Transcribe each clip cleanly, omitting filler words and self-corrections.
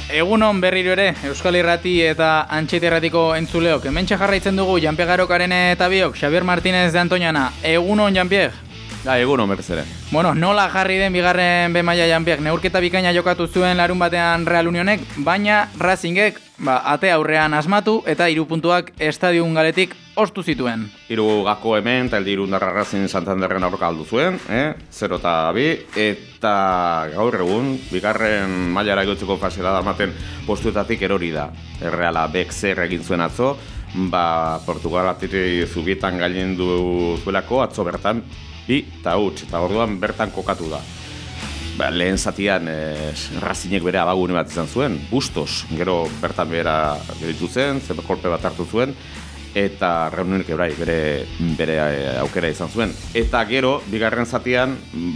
Egunon berriro ere, Euskal Irrati eta Antxete Irratiko entzuleok. Hementxe jarraitzen dugu Janpie Garokaren eta biok, Xabier Martínez de Antoñana. Egunon, Janpie. Egunon, berriz ere. Bueno, nola jarri den bigarren B-maila Janpiek? Neurketa bikaina jokatu zuen larun batean Real Unionek, baina Racingek ate aurrean asmatu eta 3 puntuak estadion galetik ostu zituen. 3 gako hemen, eta eldi Irundarra Racing Santanderren aurka aldu zuen, 0-2, eta gaur egun, bigarren mailara egotzeko fasera darmaten postuetatik erori da. Erreala bek zer egin zuen atzo, Portugalatik zubietan gailendu zuelako, atzo bertan, eta orduan bertan kokatu da. Lehen zatian Racingek bere abagune bat izan zuen, Bustos, gero bertan bera geritu zen, kolpe bat hartu zuen, eta Reunionek bere aukera izan zuen. Eta gero, bigarren zatian,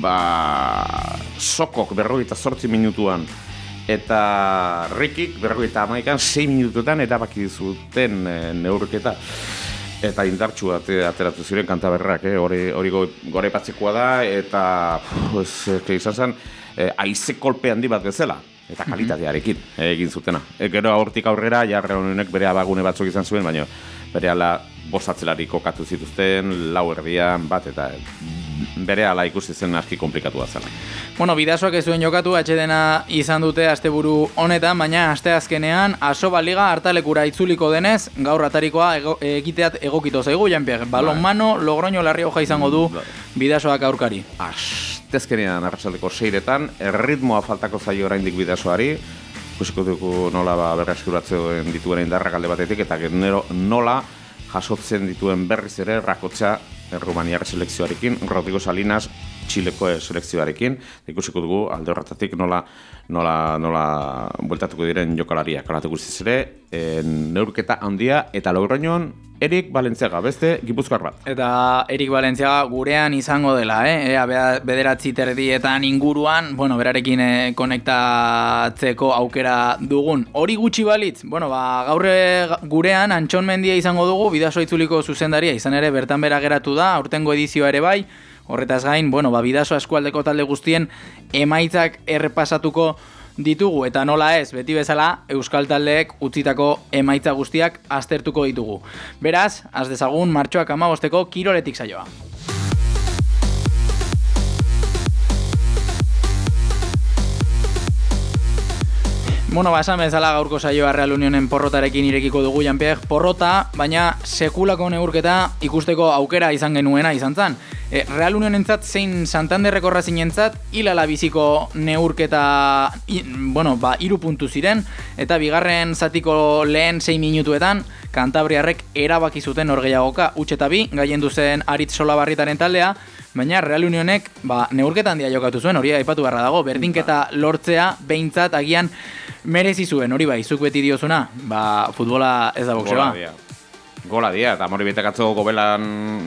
Sokok 48 minutuan, eta Rikik 51 6 minutuetan erabaki zuten neurketa. Eta indartsu ateratu ziren Kantaberrak, hori goraipatzekoa da, eta izan zen haize kolpe handi bat bezala, eta kalitatearekin egin zutena. Gero aurtik aurrera, Real Unionek bere abagune batzuk izan zuen, baina bere ala bostatzelari kokatu zituzten, 4 erdian bat, eta bere ala ikusi zen aski komplikatua zela. Bueno, Bidasoak ez zuen jokatu, atxedena izan dute asteburu honetan, baina asteazkenean Asoba Liga hartalekura itzuliko denez, gaur atarikoa egiteat egokito zaigu, Janpiek. Balonmano, Logroño Larrioja izango du Bidasoak aurkari. Asteazkenean arratsaldeko 6etan, erritmoa faltako zaio oraindik Bidasoari, ikusiko dugu nola berreskuratzen dituen indarrak alde batetik, eta genero nola jasotzen dituen berriz ere Rakotxa Rumaniar selekzioarekin, Rodrigo Salinas Txileko selekzioarekin, ikusiko dugu alde horretatik nola bueltatuko diren jokalariak. Kalatu guztiz ere, neurketa handia eta Logroñon Erik Valentziaga, beste Gipuzkoar bat. Eta Erik Valentziaga gurean izango dela, bederatzi terdietan inguruan, berarekin konektatzeko aukera dugun. Hori gutxi balitz, gaur gurean Antxon Mendia izango dugu, Bidaso itzuliko zuzendaria, izan ere bertan bera geratu da, aurtengo edizioa ere bai. Horretaz gain, Bidaso eskualdeko talde guztien emaitzak errepasatuko ditugu, eta nola ez, beti bezala, euskal taldeek utzitako emaitza guztiak aztertuko ditugu. Beraz, az dezagun martxoak 15-eko Kiroletik saioa. Esan bezala gaurko saioa Real Unionen porrotarekin irekiko dugu, Janpiek. Porrota, baina sekulako neurketa ikusteko aukera izan genuena izan zen. Real Unionentzat zein Santanderreko Racingentzat hilala biziko neurketa 3 puntu ziren, eta bigarren zatiko lehen 6 minutuetan Kantabriarrek erabaki zuten orgeiagoka, utxeta bi, gailendu zen Aritz Solabarritaren taldea, baina Real Unionek neurketa handia jokatu zuen, hori aipatu beharra dago, berdinketa lortzea behintzat agian merezi zuen, hori bai, zuk beti diozuna, futbola ez da boxeoa. Gola dia, eta Moribietek atzo gobelan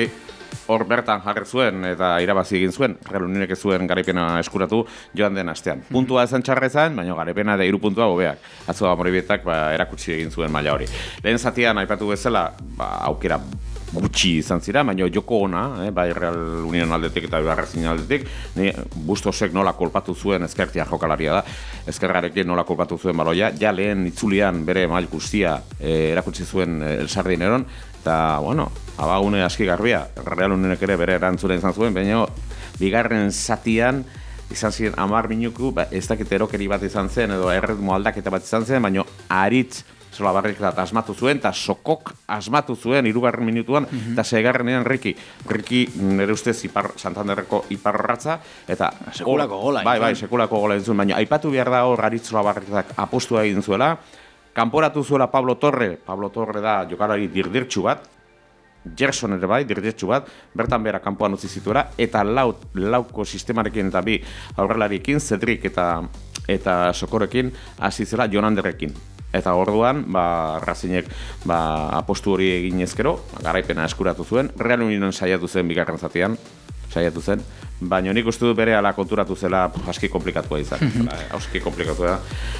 hor bertan jarri zuen eta irabazi egin zuen. Real Unionek ez zuen garaipena eskuratu joan den astean. Puntua esan txarra izan, baina garaipena da 3 puntua hobeak. Atzo Moribietak erakutsi egin zuen maila hori. Lehen zatian aipatu bezala, aukera gutxi izan zira, baina joko ona, bai Real Union aldetik eta Racing aldetik, Bustosek nola kolpatu zuen, ezkertia jokalaria da, ezkerrarekin nola kolpatu zuen baloia, ja lehen itzulian bere mail guztia erakutsi zuen El Sardineron, eta, abagune aski garbia, Real Unionek ere bere erantzuna izan zuen, baina bigarren zatian izan ziren 10 minutu, ez dakit erokeri bat izan zen, edo erritmo aldaketa bat izan zen, baina Aritz Solabarriak asmatu zuen, eta Sokok asmatu zuen 3. minutuan, eta 6. Riki, nire ustez Santanderreko iparratza, eta sekulako gola. Bai, sekulako gola egin zuen, baina aipatu behar da hor Aritz Solabarriak apostua egin zuela, kanporatu zuela Pablo Torre da jokalari dirdirtsu bat, Gerson ere bai, dirdirtsu bat, bertan bera kanpoan utzi zituela, eta lauko sistemarekin eta bi aurrelariekin, Cedric eta Sokorekin hasi zela Jonanderrekin. Eta orduan, Racingek apostu hori egin ezkero, garaipena eskuratu zuen, Real Union saiatu zen bigarren zatian, baina nik uste dut bere ala konturatu zela aski komplikatua izan. Aski komplikatua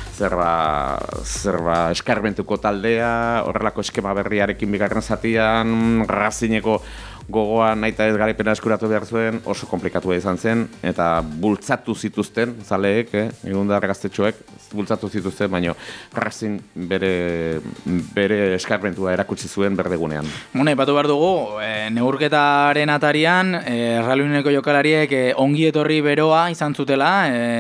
zerba eskarmentuko taldea, horrelako eskema berriarekin bigarren zatian, Racingeko gogoan naita ez garaipena eskuratu behar zuen, oso komplikatua izan zen, eta bultzatu zituzten, zaleek, Irundar gaztetxoek, bultzatu zituzten, baina Racing bere eskarmentua erakutsi zuen berdegunean. Ipatu behar dugu, neurketaren atarian, Real Unioneko jokalariek ongi etorri beroa izan zutela,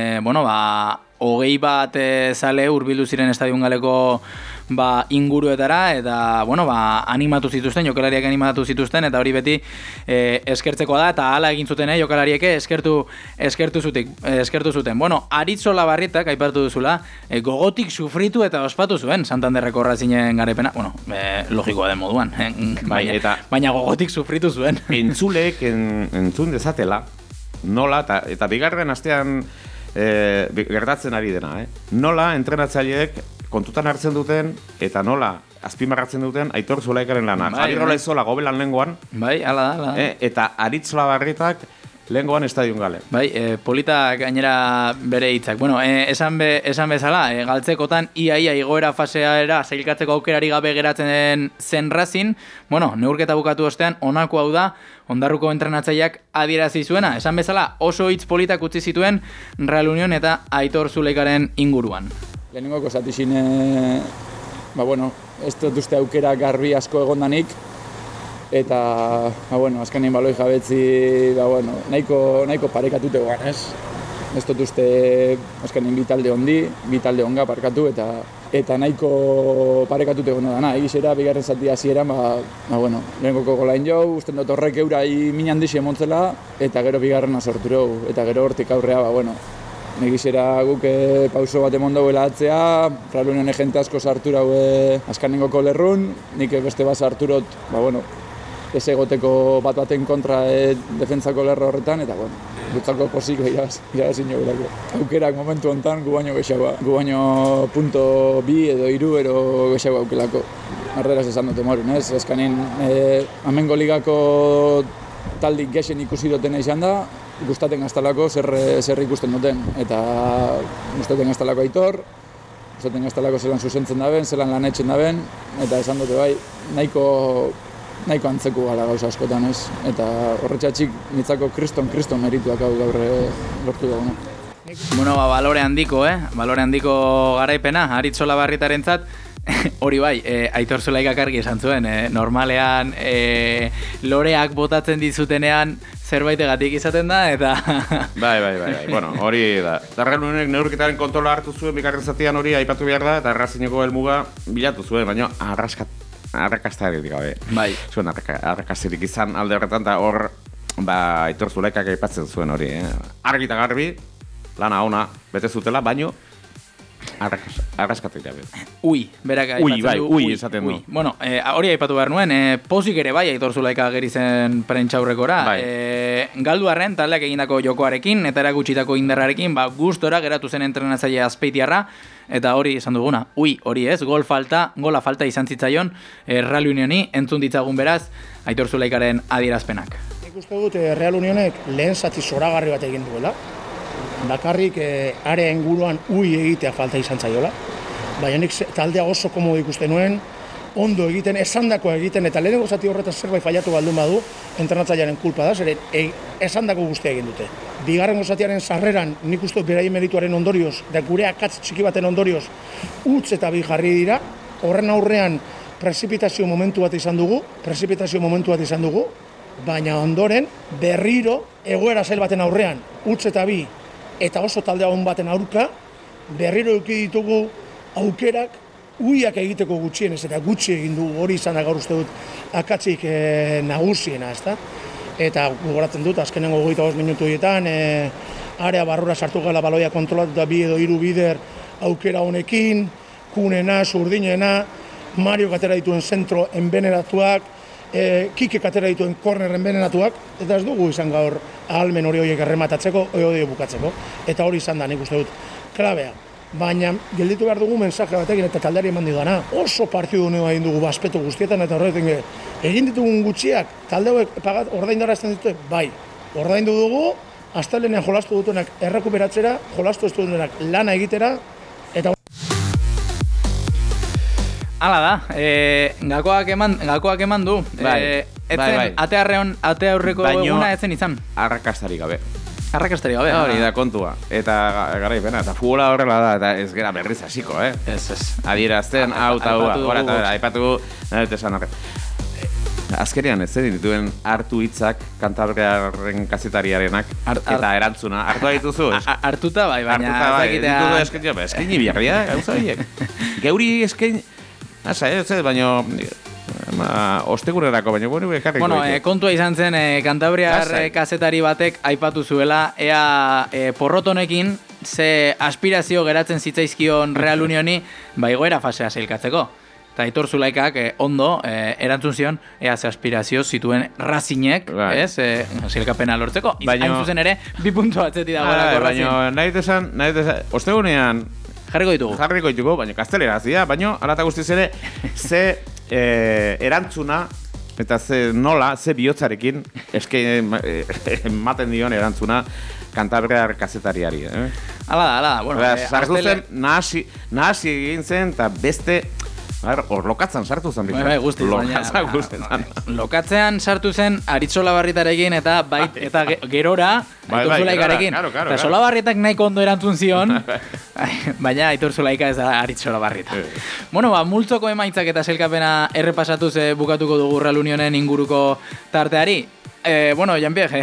21 zale hurbildu ziren Estadion Galeko inguruetara, eta animatu zituzten, jokalariak animatu zituzten, eta hori beti eskertzekoa da, eta hala egin zuten jokalariek eskertu zuten. Aritz Olabarrietak, aipatu duzula, gogotik sufritu eta ospatu zuen Santanderreko Racingen garaipena, logikoa den moduan, baina gogotik sufritu zuen. Entzuleek entzun dezatela, nola, eta bigarren astean gertatzen ari dena, nola entrenatzaileek kontutan hartzen duten, eta nola azpimarratzen duten Aitor Zulaikaren lana. Javier Olaizola gobelan lehengoan, hala da. Eta Aritz Olabarrietak lehengoan Estadion Gale. Polita gainera bere hitzak. Esan bezala, galtzekotan ia igoera faseara sailkatzeko aukerari gabe geratzen zen Racing, neurketa bukatu ostean, honako hau da, Ondarruko entrenatzaileak adierazi zuena. Esan bezala, oso hitz politak utzi zituen Real Union eta Aitor Zulaikaren inguruan. Lehenengoko zatizin, ez dut uste aukera garbi asko egondanik, eta, azkenean baloi jabetzi, nahiko parekatute goan, ez? Ez dut uste, azkenean bi talde onga parkatu, eta nahiko parekatute gona dana. Egizera, bigarren zati hasieran, lehenengoko golain jau, usten dut horrek eurai minan dixi emontzela, eta gero bigarrena sortu dugu, eta gero hortik aurrea, Negizera guk pauso bat emon dauela atzea, Real Union jente asko sartu raue azkanengoko lerrun, nik beste bat sarturot, ez egoteko baten kontra defentsako lerro horretan, eta gutzako posiko irabazin jogurako. Aukerak momentu hontan gu baino gexagoa. Gu baino punto 2 edo 3 ero gexagoa aukelako. Arderaz esan dute morin, ez? Azkanen, amengo ligako taldik gexen ikusi dutena izan da, gustaten gaztalako zer ikusten duten, eta gustaten gaztalako Aitor, gustaten gaztalako zelan zuzentzen daben, zelan lan etxen daben, eta esan dute nahiko antzeku gara gauza askotan, ez? Eta horretxatxik nitzako kriston merituak hau gaur lortu dagoena. Balore handiko garaipena, Aritz Olabarrietarentzat, hori Aitor Zulaikak argi esan zuen, normalean loreak botatzen dizutenean zerbaitegatik izaten da, eta... Bai, hori da. Real Unionek neurketaren kontrola hartu zuen, bigarren zatian hori aipatu behar da, eta Racingeko helmuga bilatu zuen, baina arrakastarik gabe. Zuen arrakastarik izan alde horretan, eta hor Aitor Zulaikak aipatzen zuen hori. Argi eta garbi, lana ona bete zutela, baino arraskatik gabe. Berak aipatzen du. Esaten du. Hori aipatu behar nuen, pozik ere Aitor Zulaika geri zen prentxaurrekora. Galduarren taldeak egindako jokoarekin, eta erakutsitako indarrarekin, gustora geratu zen entrenatzaile Azpeitiarra, eta hori esan duguna, hori ez, gola falta izan zitzaion Real Unioni, entzun ditzagun beraz, Aitor Zulaikaren adierazpenak. Nik uste dut Real Unionek lehen zati zoragarri bat egin duela, bakarrik area inguruan egitea falta izan zaiola. Baina nik taldea oso komodo ikusten nuen, ondo egiten, esandakoa egiten, eta lehenengo zati horretan zerbait fallatu baldun badu, entrenatzailearen kulpa da, zeren esandako guztia egin dute. Bigarrengo zatiaren sarreran, nik uste beraien merituaren ondorioz, da gure akatz txiki baten ondorioz, utz eta bi jarri dira, horren aurrean prezipitazio momentu bat izan dugu, baina ondoren berriro egoera zail baten aurrean, utz eta bi, eta oso talde hon baten aurka, berriro eduki ditugu aukerak uiak egiteko gutxienez, eta gutxi egin du hori izan da gaur uste dut akatzik nagusiena, ezta? Eta gogoratzen dut, azkenengo 25 minutu horietan, area barrura sartu gala baloia kontrolatuta 2 edo 3 bider aukera honekin, Kunena, Zurdinena, Mario katera dituen zentro enbenenatuak, Kike katera dituen korner enbenenatuak, eta ez dugu izan gaur ahalmen horiek errematatzeko, hori bukatzeko. Eta hori izan da, nik uste dut, klabea. Baina, gelditu behar dugu mensaje batekin eta taldeari eman didana. Oso partidu honeo egin dugu baspeto guztietan, eta horretin egin ditugun gutxiak, talde hauek ordaindara ezten ditute, bai. Ordaindu dugu, astelenean jolastu dutenak errekuperatzera, jolastu ez dutenak lana egitera, eta... Hala da, gakoak eman du. etzen ate aurreko eguna etzen izan. Arrakastari gabe. Arrakastari gabe. Hori da kontua. Eta garaipena, eta futbola horrela da, eta ez gera berriz hasiko, Ez. Adierazten, hau eta hua. Hora, eta aipatu, nahi dut esan horret. Azkenean ez dituen hartu hitzak Kantabriarren kazetariarenak eta erantzuna. Hartua dituzu, ez? Hartuta bai, baina eskaini biharria, gauza horiek. Geuri eskaini... ez, baina... ostegurerako, baina bueno, ekarriko. Kontua izan zen, Kantabriar kazetari batek aipatu zuela, ea porrotonekin ze aspirazio geratzen zitzaizkion Real Unioni igoera fasea sailkatzeko. Eta Aitor Zulaikak ondo erantzun zion ea ze aspirazio zituen Razinek, ez? Sailkapena lortzeko. Hain zuzen ere, 2 puntu atzeti dagoelako Razin. Baina nahi desan, ostegunean jarriko ditugu, baina kasteleraz dira, baina alata guztiz ere, ze erantzuna eta ze bihotzarekin ematen dion erantzuna Kantabriar kazetariari. Hala da. Bueno, sartu zen, nahasi egin zen, eta beste... Hor lokatzen sartu zen. Guztiz, baina. Lokatzean sartu zen Aritz Solabarrietarekin eta gerora Aitor Zulaikarekin. Eta Solabarrietak nahiko ondo erantzun zion, baina Aitor Zulaika ez da Aritz Solabarrieta. Bueno, multzoko emaitzak eta sailkapena errepasatuz bukatuko dugu Real Unionen inguruko tarteari. Jean-Pierre,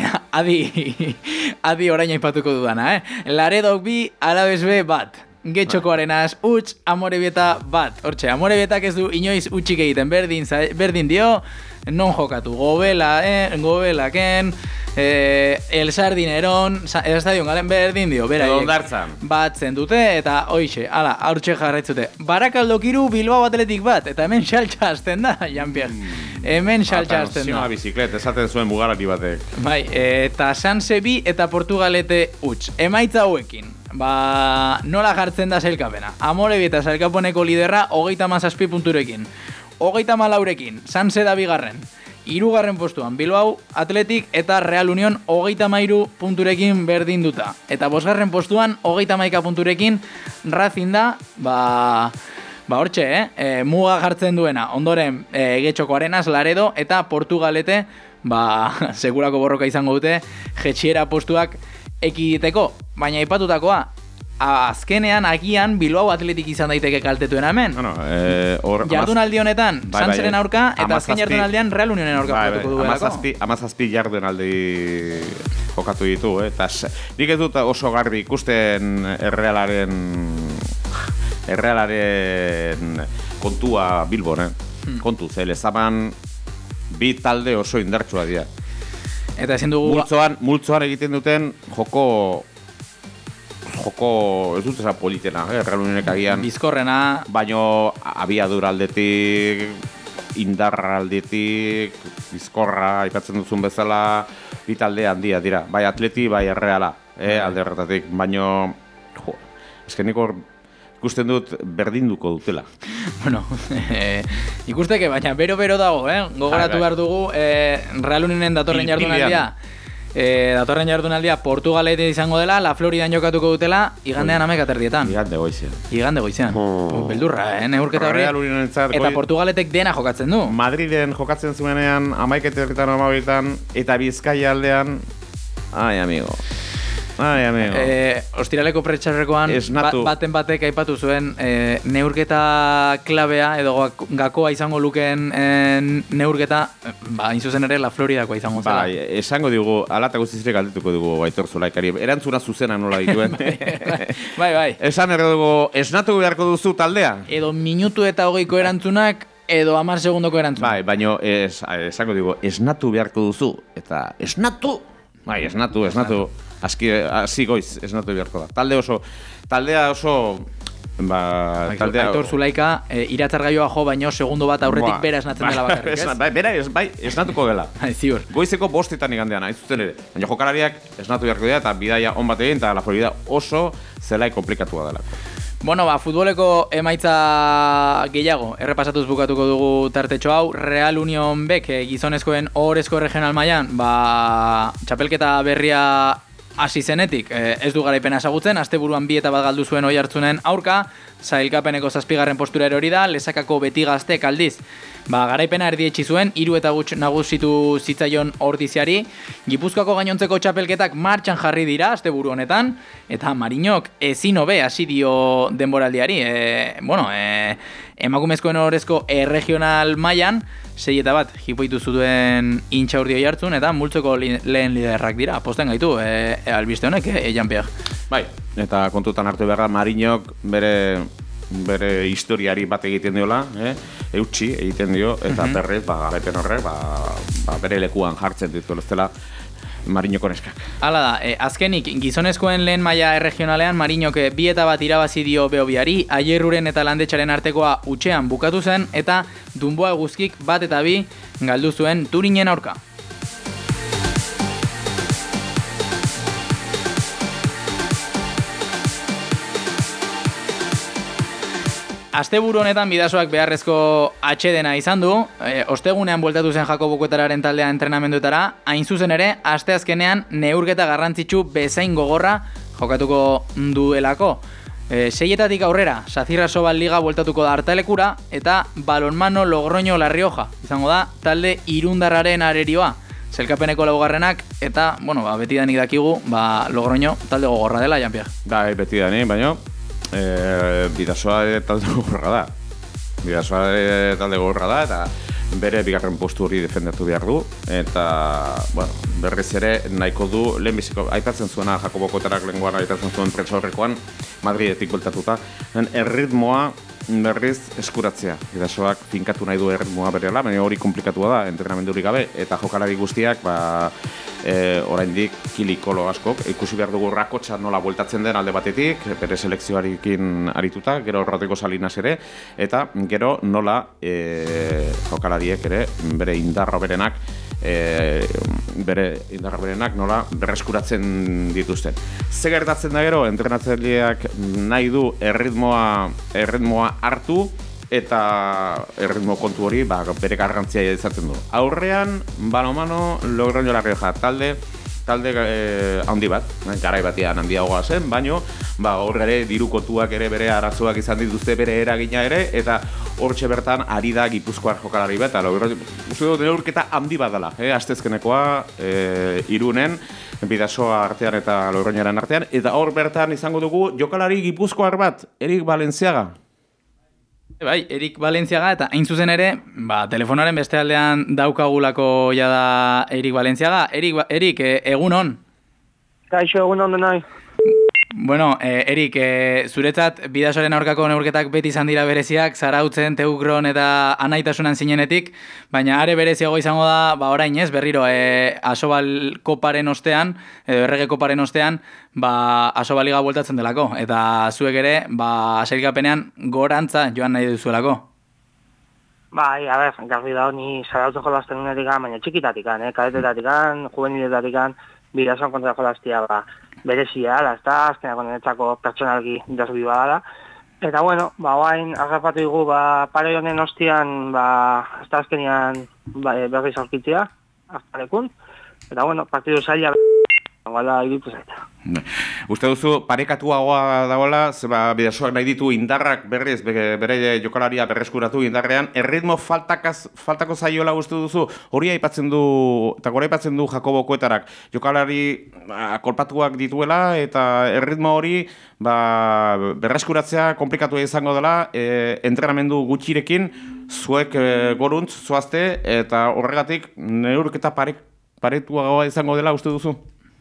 adi orain aipatuko dudana, Laredok 2, Alaves B 1. Getxokoarenaz, Amorebieta 1. Hortxe, Amorebietak ez du inoiz utxik egiten, berdin dio, non jokatu, Gobelaken, El Sardineron, Estadion Galen berdin dio, batzen dute, eta hoixe, haurtxe jarraitzute. Barakaldo 3, Bilbao Athletic 1, eta hemen xaltxa hasten da, Jean-Pierre. Hemen xaltxa hasten da. Biziklet, esaten zuen bugarari batek. Bai, eta Sanse 2 eta Portugalete utx. Emaitza hauekin. Nola jartzen da sailkapena. Amorebieta sailkaponeko liderra 37 punturekin. 34rekin, Sanse da 2. 3. postuan Bilbao Athletic eta Real Union 33 punturekin berdinduta. Eta 5. postuan 31 punturekin Racing da, hortxe, muga jartzen duena. Ondoren Getxokoarenaz, Laredo eta Portugalete, segurako borroka izango dute, jetxiera postuak ekiditeko, baina aipatutakoa, azkenean agian Bilbao Athletic izan daiteke kaltetuen hemen. Jardunaldi honetan, Sanseren aurka, eta azken jardunaldian Real Unionen aurka jokatuko duelako. 17 jardunaldi jokatu ditu, eta nik ez dut oso garbi ikusten Errealaren kontua Bilbon, kontu, Lezaman 2 talde oso indartsua dira. Eta ezin dugu... Multzoan egiten duten joko ez dut eza politena, Real Unionek agian. Bizkorrena. Baino abiadura aldetik, indarra aldetik, bizkorra, aipatzen duzun bezala, 2 talde handia dira. Bai Atleti, bai Erreala, alde horretatik. Baino, eskenik hor ikusten dut berdinduko dutela. Bueno, ikusteke, baina bero dago, gogoratu behar dugu, Real Unionen datorren jardunaldia. Datorren jardunaldia Portugalete izango dela, La Floridan jokatuko dutela, igandean 11:30. Igande goizean. Beldurra, neurketa hori. Eta Portugaletek dena jokatzen du. Madriden jokatzen zuenean 11:30 eta Bizkaia aldean, ai amigo. Ostiraleko pretxarrekoan baten batek aipatu zuen neurketa klabea edo gakoa izango lukeen neurketa, hain zuzen ere La Floridakoa izango zela. Esango digu, alata guztizire galdetuko dugu Aitor Zulaikari, erantzuna zuzena nola dituen. Bai. Esan dugu, esnatu beharko duzu taldea? Edo minutu eta 20ko erantzunak, edo 10 segundoko erantzunak. Bai, baina esango digu, esnatu beharko duzu, eta esnatu, Hasi goiz, esnatu beharko da. Taldea oso... Aitor Zulaika, iratzargaioa jo, baino segundo bat aurretik bera esnatzen dela bakarrik, ez? Bera, esnatuko dela. Ziur. Goizeko 5:00 igandean, aizutzen ere. Baina jokalariak esnatu beharko dira, eta bidaia on bat egin, eta La Florida oso zelai komplikatua dela. Bueno, futboleko emaitza gehiago, errepasatuz bukatuko dugu tartetxo hau. Real Union bek gizonezkoen ohorezko regional mailan, txapelketa berria hasi zenetik, ez du garaipena ezagutzen, asteburuan 2-1 galdu zuen Oiartzunen aurka, sailkapeneko 7. postura erori da, Lezakako Beti Gaztek aldiz. Garaipena erdietsi zuen, 3 eta gutx nagusitu zitzaion Ordiziari. Gipuzkoako gainontzeko txapelketak martxan jarri dira asteburu honetan, eta Marinok ezin hobe hasi dio denboraldiari. Emakumezkoen orezko regional mailan 6-1 jipoitu zuen Intxaurdi Oiartzun, eta multzoko lehen liderrak dira. Posten gaitu, albiste honek, Jean-Pierre. Bai, eta kontutan hartu beharra Marinok bere historiari bat egiten diola, eutxi egiten dio, eta berrez, garaipen horrek, bere lekuan jartzen ditu, ez dela Marinoko neskak. Hala da, azkenik gizonezkoen lehen maila regionalean Marinok 2-1 irabazi dio Behobiari, Aierruren eta Landetxaren artekoa utxean bukatu zen, eta Dunboa Eguzkik 1-2 galdu zuen Turinen aurka. Asteburu honetan Bidasoak beharrezko atsedena izan du, ostegunean bueltatu zen Jakobokoetararen taldea entrenamenduetara, hain zuzen ere, asteazkenean neurketa garrantzitsu bezain gogorra jokatuko duelako. 6-etatik aurrera, Sazirra Sobal Liga bueltatuko da Artalekura, eta Balonmano Logroño La Rioja, izango da talde irundarraren arerioa. Zelkapeneko laugarrenak, eta, betidanik dakigu, Logroño talde gogorra dela, Jean-Pierre. Bai, betidanik, baina Bidasoa talde gogorra da. Eta bere bigarren postu hori defendatu behar du, eta berriz ere nahiko du lehenbiziko aipatzen zuena Jakobokoetarak lehengoan aipatzen zuen prentsaurrekoan Madridetik bueltatuta, erritmoa berriz eskuratzea. Bidasoak finkatu nahi du erritmoa berela, baina hori komplikatua da, entrenamendurik gabe, eta jokalari guztiak oraindik kilikolo askok, ikusi behar dugu Rakotxa nola bueltatzen den alde batetik, bere selekzioarekin arituta, gero Rodrigo Salinas ere, eta gero nola jokalariek ere bere indarra berenak nola berreskuratzen dituzten. Ze gertatzen da gero, entrenatzaileak nahi du erritmoa hartu, eta erritmo kontu hori bere garrantzia izaten du. Aurrean, Balonmano Logroño La Rioja, talde handi bat, garai batean handiagoa zen, baino hor ere diru kontuak ere bere arazoak izan dituzte bere eragina ere, eta hortxe bertan ari da Gipuzkoar jokalari bat, uste dut neurketa handi bat dela, astezkenekoa Irunen, Bidasoa artean eta Logroñoaren artean, eta hor bertan izango dugu jokalari Gipuzkoar bat, Erik Balenciaga. Bai, Erik Balenciaga, eta hain zuzen ere, telefonaren beste aldean daukagulako jada Erik Balenciaga. Erik, egunon? Kaixo, egunon denai. Bueno, Erik, zuretzat Bidasoaren aurkako neurketak beti izan dira bereziak, Zarautzen, Teukron eta Anaitasunan zinenetik, baina are bereziago izango da, orain ez, berriro, Asobal koparen ostean, edo Errege koparen ostean, Asobal Liga bueltatzen delako, eta zuek ere, sailkapenean gorantza joan nahi duzuelako. Bai, garbi da honi Zarautzen jolazten unetik, baina txikitatikan, kadetetatik, juveniletatik, Bidasoan kontra jolaztia, berezia, azkenako niretzako pertsonalki desbi badala. Eta oain agapatu dugu, pare honen ostian, azkenean berriz aurkitzea, azkalekun. Eta partidu zaila, iritu zaita. Uste duzu, parekatuagoa dagoela, Bidasoak nahi ditu indarrak berriz, bere jokalaria berreskuratu indarrean, erritmo faltako zaiola uste duzu, hori aipatzen du, eta gora aipatzen du Jakobokoetarak, jokalari kolpatuak dituela, eta erritmo hori berreskuratzea komplikatu izango dela, entrenamendu gutxirekin, zuek goruntz, zoazte, eta horregatik neurketa paretuagoa izango dela uste duzu?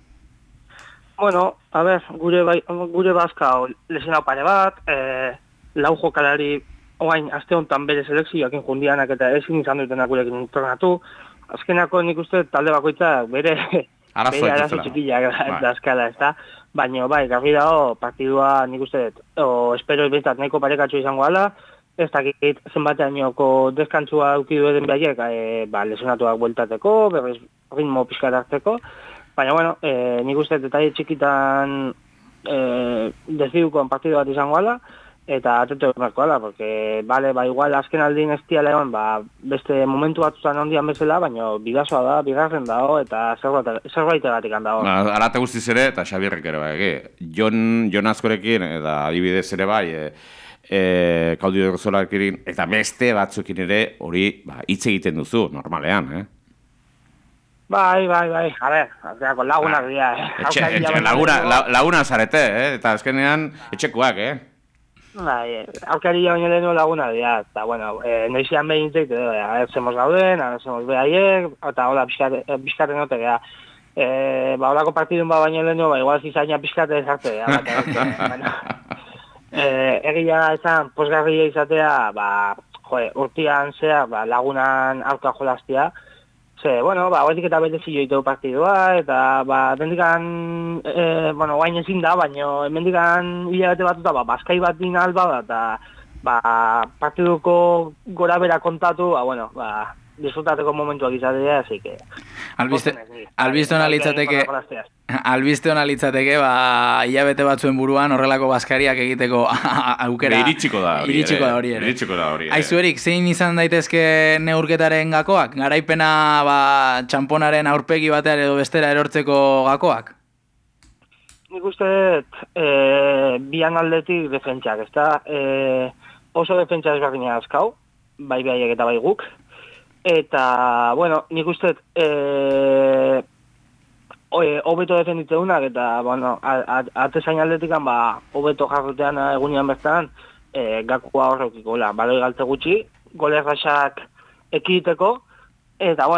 Gure bazka lesionau pare bat, lau jokalari oain aste honetan bere selekzioak jundianak eta ezin izan dutenak gurekin entrenatu. Azkenako nik uste talde bakoitzak bere arazo txikiak dazkala, ez da? Baina garbi dago partidua nik uste espero bentsat nahiko parekatxo izango ala, ez dakit zenbateainoko deskantzua eukidu eden behaiek lesionatuak bueltateko, berriz ritmo pixkat hartzeko. Baina, nik uste detaile txikitan dezidukoan partidu bat izango ala, eta atetu emarko ala, porque, igual azken aldin ez diala egon, beste momentu batzutan ondian bezala, baina Bidasoa da, bigarren dago, eta zerbaitegatik handago. Arate guztiz ere, eta Xabierrek ere bai, Jon Azkorekin, eta adibidez ere bai, Claudio Rosolarekin eta beste batzuekin ere hori hitz egiten duzu, normalean, Bai. A ver, lagunak dira, laguna zarete, eta azkenean etxekoak, Bai, aurkari baino lehenu laguna dira, eta, bueno, noizian behin inteit, zemoz gauden, zemoz behaiek, eta hola, pixkaten note, holako partidun baino lehenu, igual zizaina pixkate ezarte, egia esan, posgarria izatea, urtian zea, lagunan aurka jolaztia, horretik eta betezi joiteu partidua, eta bendikan, guain ezin da, baina bendikan hilabete batuta, bazkai bat din alba da, eta partiduko gora bera kontatu, disfrutateko momentuak izatea, así que... Albiste hona litzateke, hilabete batzuen buruan horrelako bazkariak egiteko aukera... Iritsiko da hori ere. Aizu Erik, zein izan daitezke neurketaren gakoak? Garaipena txamponaren aurpegi batean edo bestera erortzeko gakoak? Nik uste bian aldetik defentsiak, ezta? Oso defentsa ezberdina azkau, bai behaiek eta bai guk. Eta, nik uste hobeto defenditzegunak eta, atezain aldetikan, hobeto jarrutean egunean bertan, gakoa horrekiko, baloi galte gutxi, gole erraxak ekiditeko, eta,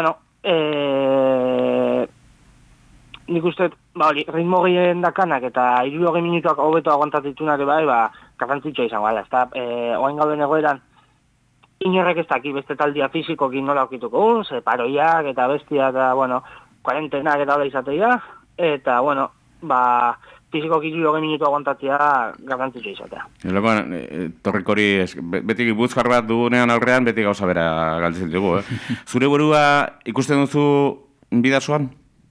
nik uste, ritmo gehien dakanak eta 60 minutuak hobeto aguantatitunak bai, garrantzitsua izango, ezta, oain gauden egoeran, inorrek ez daki beste taldia fizikokin nola okituko, paroiak eta bestia eta, kuarentenak eta hola izatea, eta, fizikoki 60 minutu aguantatzea garrantzitsua izatea. Torrik hori, beti buzkar bat dugunean aurrean, beti gauza bera galtzen dugu, Zure burua ikusten duzu bidazoan?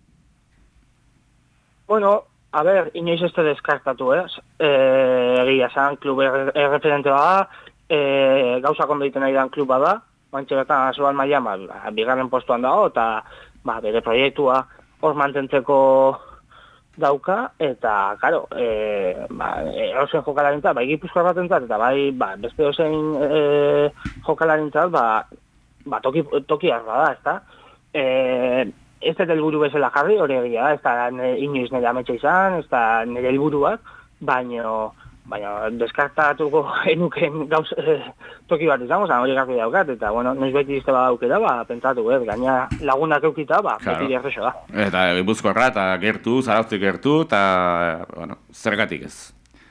Inoiz ez te deskartatu, egia zan, klub erreferente bada, gauzak ondo egiten ari dan kluba da, bantxe bertan azuan mailan, bigarren postuan dago, eta bere proiektua hor mantentzeko dauka, eta, karo, erosen jokalarintzat, Gipuzkoar batentzat, eta beste osein jokalarintzat, toki arra da, ezta? Ez dut helburu bezala jarri, hori egia da, ez da inoiz nire ametsa izan, ez da nire helburuak, baina deskartatuko enuken gauz toki bat izango, hori garri daukat, eta, noiz beti izte badaukera, pentsatu, gaina lagunak eukita, beti gerrexo da. Eta Gipuzkoarra, eta gertu, Zarauztik gertu, eta, zergatik ez.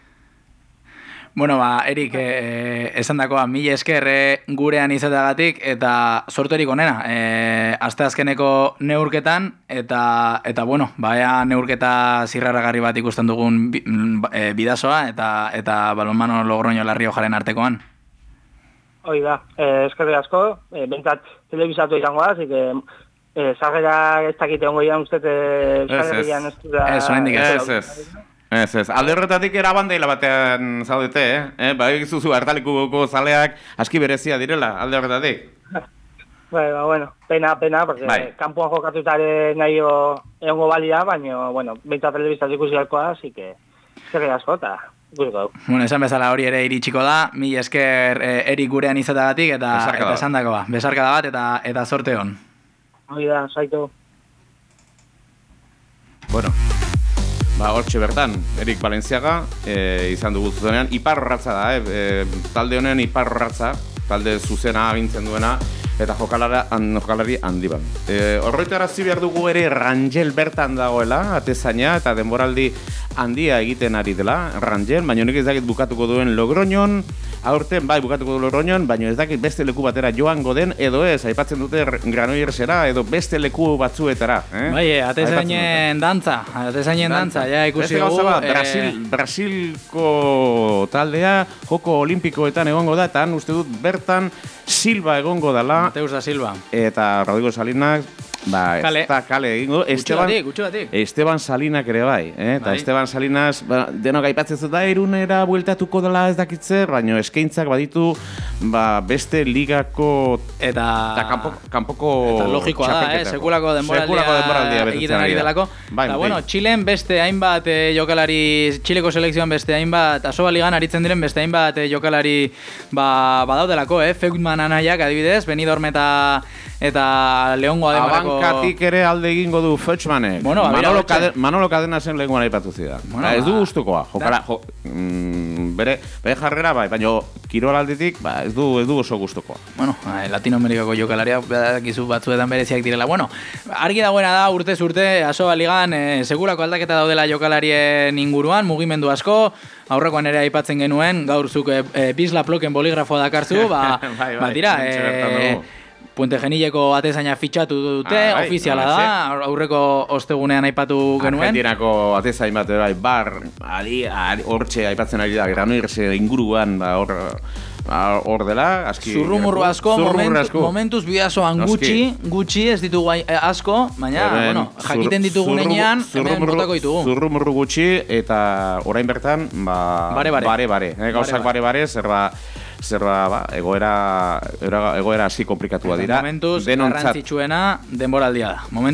Erik, esan dakoa, mila esker gurean izateagatik, eta sorterik onena, asteazkeneko neurketan, eta ea neurketa zirraragarri bat ikusten dugun bidazoa, eta balonmano Logroño Larriojaren artekoan. Hoi da, eskerrik asko, bentsat telebizatu izango da, así que sarrera ez dakite ongo ian uste Euskal Herrian ez da... Ez, alde horretatik erabandeila batean zaudete, Bai zuzu hartalikuko zaleak aski berezia direla, alde horretatik. Pena, porque kanpoan jokatutare nahi egongo balia, baina, bentsat telebizatu ikusi alkoa, así que eskerrik asko, eta ikusiko dugu. Esan bezala hori ere iritsiko da, mila esker Erik gurean izateagatik, eta esan dakoa, besarkada bat, eta sorte hon. Hoi da, zaitu. Hortxe bertan, Erik Balenciaga, izan dugu zuzenean, iparrorratza da, talde honen iparrorratza, talde zuzena agintzen duena, eta jokalari handi bat. Horretarazi behar dugu ere Rangel bertan dagoela, atezaina, eta denboraldi handia egiten ari dela, Rangel, baina honek ez dakit bukatuko duen Logroñon, aurten bai bukatuko du Logroñon, baina ez dakit beste leku batera joango den, edo ez, aipatzen dute Granoillersera, edo beste leku batzuetara. Atezainen dantza, ja ikusi dugu. Brasilko taldea, joko olimpikoetan egongo da, eta uste dut bertan Silva egongo dela. Mateusa Silva. Eta Rodrigo Salinas, Ba, Kale. ez da kale egingo. Gutxi batik. Esteban Salinak ere bai, eta Bai. Esteban Salinas, denok aipatzen da Irunera bueltatuko dela ez dakitzer, baina eskaintzak baditu beste ligako Eta kanpoko eta logikoa da, txapelketako. sekulako denboraldia betetzen egiten ari da. delako. Bai, Eta bueno, Txilen beste hainbat jokalari, Txileko selekzioan beste hainbat, Asoba Ligan aritzen diren beste hainbat jokalari badaudelako, Feutman anaiak adibidez, Benidorm eta Leongo Ademarako... Abankatik ere alde egingo du Fetchmanek. Bueno, Manolo Cadenasen lehenguan aipatu zidan. Bueno, Ez du gustukoa. Bere jarrera bai, baina kirolaldetik ez du oso gustukoa. Bueno, Latinoamerikako jokalariak badakizu batzuetan bereziak direla. Bueno, argi dagoena da urtez urte Asoba Ligan segurako aldaketa daudela jokalarien inguruan, mugimendu asko, aurrekoan ere aipatzen genuen, gaur zuk Bisla Ploken boligrafoa dakarzu, tira, Puente Genileko atezaina fitxatu dute, ofiziala da, aurreko ostegunean aipatu genuen. Argentinako atezain bat bar, hortxe aipatzen ari da, Granollers inguruan hor dela, aski... Zurrumurru asko, momentuz bidazoan gutxi ez ditugu asko, baina, jakiten ditugun enean, hemen botako ditugu. Zurrumurru gutxi, eta orain bertan, bare. Gauzak bare, zerba, egoera hasi komplikatua dira. Momentuz garrantzitsuena denboraldia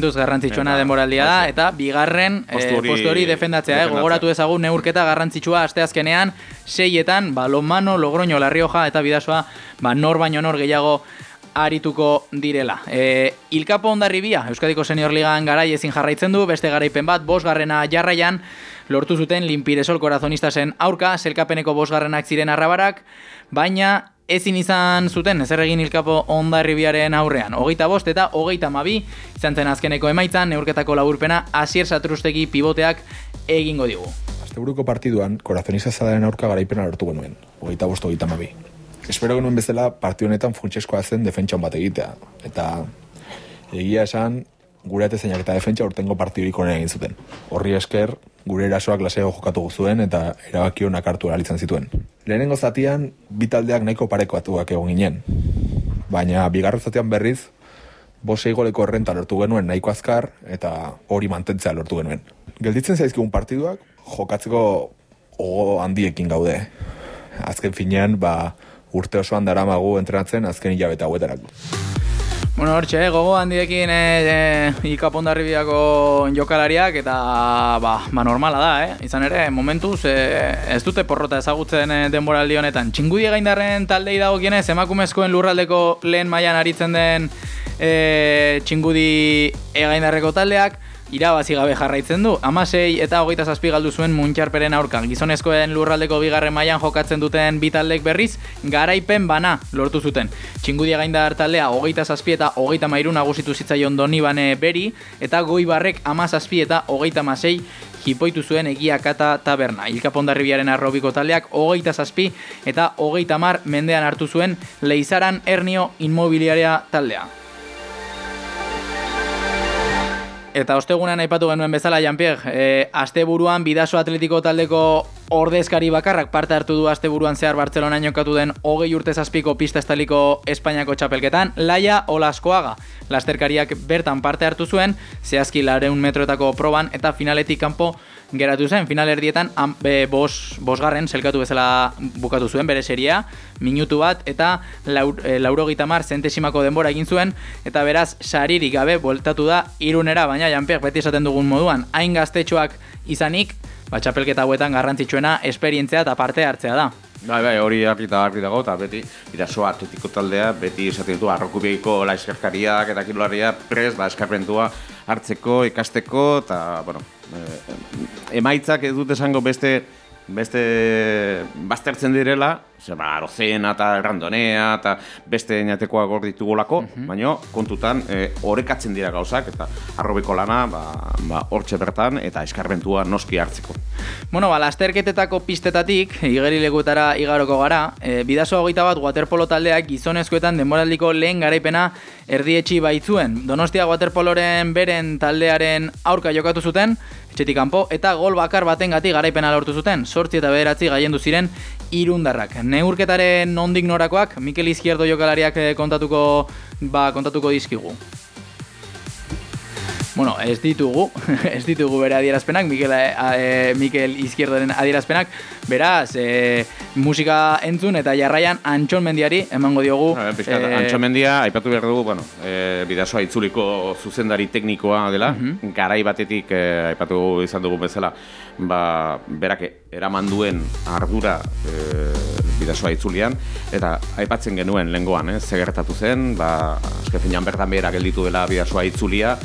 da. Eta bigarren postu hori defendatzea, gogoratu ezagun neurketa garrantzitsua asteazkenean 6etan, Balonmano, Logroño, La Rioja eta Bidasoa, nor baino nor gehiago arituko direla. Ilkapo Hondarribia, Euskadiko Senior Ligan garai ezin jarraitzen du, beste garaipen bat, 5. jarraian, lortu zuten Limpiresol Corazonistasen aurka, selkapeneko 5. ziren Arrabarak, baina ezin izan zuten ezer egin Ilkapo Hondarribiaren aurrean. 25 eta 32 izan zen azkeneko emaitzan, neurketako laburpena Asier Satrustegi pivoteak egingo digu. Asteburuko partiduan, Corazonistazaren aurka garaipena lortu genuen, 25-32. Espero genuen bezala partidu honetan funtsezkoa zen defentsa bat egitea. Eta egia esan, gure atezainak eta defentsa urtengo partidurik onera egin zuten. Horri esker, gure erasoak lasego jokatu zuen eta erabaki honak hartu ahal zituen. Lehenengo zatian, bi taldeak nahiko parekoatuak egon ginen. Baina bigarren zatian berriz, 5 goleko errenta lortu genuen nahiko azkar eta hori mantentzea lortu genuen. Gelditzen zaizkigun partiduak, jokatzeko gogo handiekin gaude. Azken finean, urte osoan daramagu entrenatzen azken hilabete hauetarako. Bueno, hortxe, gogo handiekin Ilkapo Hondarribiako jokalariak eta normala da, Izan ere, momentuz ez dute porrota ezagutzen denboraldi honetan. Txingudi Egaindarren taldei dagokienez, emakumezkoen lurraldeko lehen mailan aritzen den Txingudi Egaindarreko taldeak irabazi gabe jarraitzen du. 16 eta 27 galdu zuen Muntxarperen aurka. Gizonezkoen lurraldeko 2. mailan jokatzen duten bi taldek berriz garaipen bana lortu zuten. Txingudi Egaindar taldea 27 eta 33 nagusitu zitzaion Donibane Beri eta Goibarrek 17 eta 36 jipoitu zuen Egia Kata taberna. Ilkapo Hondarribiaren arrobiko taldeak 27 eta 30 mendean hartu zuen Leizaran Ernio Inmobiliaria taldea. Eta ostegunean aipatu genuen bezala, Jean-Pierre, asteburuan Bidaso Atletiko taldeko ordezkari bakarrak parte hartu du asteburuan zehar Bartzelonan jokatu den 20 urte zazpiko pista estaliko Espainiako txapelketan, Laia Olaskoaga. Lasterkariak bertan parte hartu zuen, zehazki 200 metroetako proban eta finaletik kanpo geratu zen. Finalerdietan bosgarren zelkatu bezala bukatu zuen bere seria, minutu bat eta 90 zentesimako denbora egin zuen, eta beraz saririk gabe bueltatu da Irunera, baina Jean-Pierre beti esaten dugun moduan, hain gaztetxoak izanik, txapelketa hauetan garrantzitsuena esperientzia eta parte hartzea da. Bai, hori argi dago, eta beti Bidaso Atletiko taldea, beti esaten du arrokubieko eskerkariak eta kirolariak prest, eskarpentua hartzeko, ikasteko, eta, emaitzak ez dut esango beste baztertzen direla, Arozena eta Errandonea eta beste einatekoak hor ditugulako, baina kontutan orekatzen dira gauzak eta arrobiko lana hortxe bertan eta eskarbentua noski hartzeko. Lasterketetako pistetatik, igerilekuetara igaroko gara, Bidaso 21 waterpolo taldeak gizonezkoetan denboraldiko lehen garaipena erdietxi baitzuen. Donostia waterpoloren beren taldearen aurka jokatu zuten, etxetik kanpo, eta gol bakar batengatik garaipena lortu zuten, 8 eta 9 gailendu ziren irundarrak. Neurketaren nondik norakoak, Mikel Izquierdo jokalariak kontatuko dizkigu. Bueno, ez ditugu bere adierazpenak, Mikel Izquierdoren adierazpenak, beraz, musika entzun eta jarraian Antxon Mendiari emango diogu. Antxon Mendia, aipatu behar dugu, Bidasoa itzuliko zuzendari teknikoa dela, garai batetik aipatu izan dugu bezala, berak eraman duen ardura Bidasoa itzulian, eta aipatzen genuen lehengoan, ze gertatu zen, azken finean bertan behera gelditu dela Bidasoa itzulia,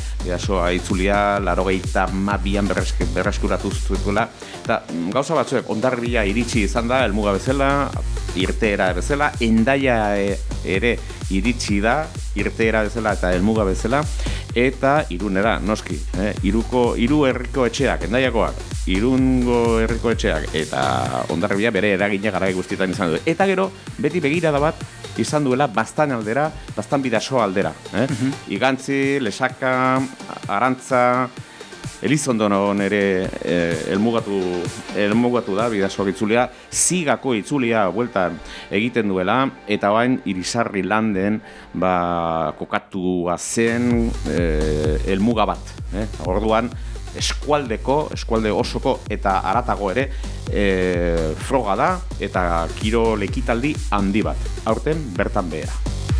82an berreskuratu zuela, eta gauza batzuek Hondarribia iritsi izan da, helmuga bezala, irteera bezala, Hendaia ere iritsi da, irteera bezala eta helmuga bezala, eta Irunera, noski, hiru herriko etxeak, Hendaiakoak, Irungo herriko etxeak, eta Hondarribia bere eragina garai guztietan izan du. Eta gero, beti begirada bat izan duela Baztan aldera, Baztan Bidasoa aldera. Igantzi, Lesaka, Arantza, Elizondon ere elmugatu da Bidasoa itzulia, Zigako itzulia bueltan egiten duela, eta bain Irisarri landen kokatua zen elmuga bat. Orduan, eskualde osoko eta haratago ere froga da eta kirol ekitaldi handi bat, aurten bertan behera.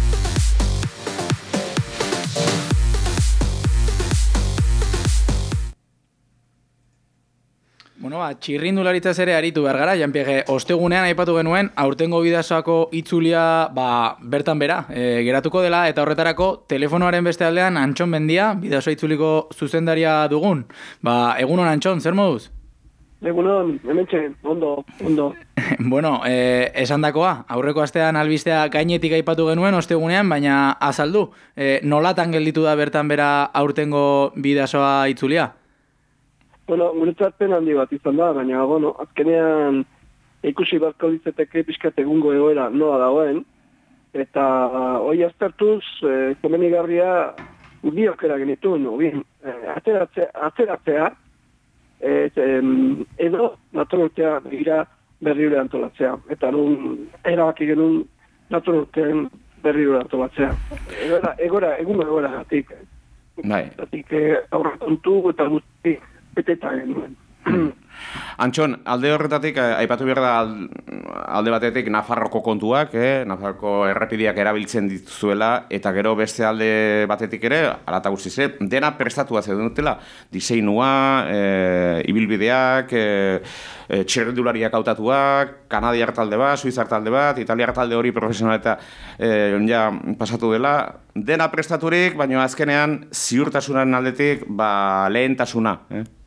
Bueno, txirrindularitzaz ere aritu behar gara, Jean-Pierre, ostegunean aipatu genuen, aurtengo Bidasoako itzulia bertan bera, geratuko dela, eta horretarako telefonoaren beste aldean Antxon Mendia, Bidasoa itzuliko zuzendaria dugun. Egunon Antxon, zer moduz? Egunon, hementxe, ondo. Bueno, esandakoa, aurreko astean albistea gainetik aipatu genuen ostegunean, baina azaldu, nolatan gelditu da bertan bera aurtengo Bidasoa itzulia? Bueno, guretzat pena handi bat izan da, baina, azkenean ikusi barko ditzeteke pixkat egungo egoera noa dagoen, eta hoi aztertuz, komenigarria biokera genituen, atzeratzea, edo naturaltea begira berriure antolatzea, eta erabaki genuen naturalteen berriure antolatzea. Egungo egoera gatik. Gatik aurrekontu eta guzti beteta genuen. Antxon, alde horretatik, aipatu behar da alde batetik Nafarroko kontuak, Nafarroko errepideak erabiltzen dituzuela, eta gero beste alde batetik ere, alata guztiz, dena prestatua dutela, diseinua, ibilbideak, txirrindulariak hautatuak, kanadiar talde bat, suizar talde bat, italiar talde hori profesional eta pasatu dela, dena prestaturik, baina azkenean ziurtasunaren aldetik lehentasuna.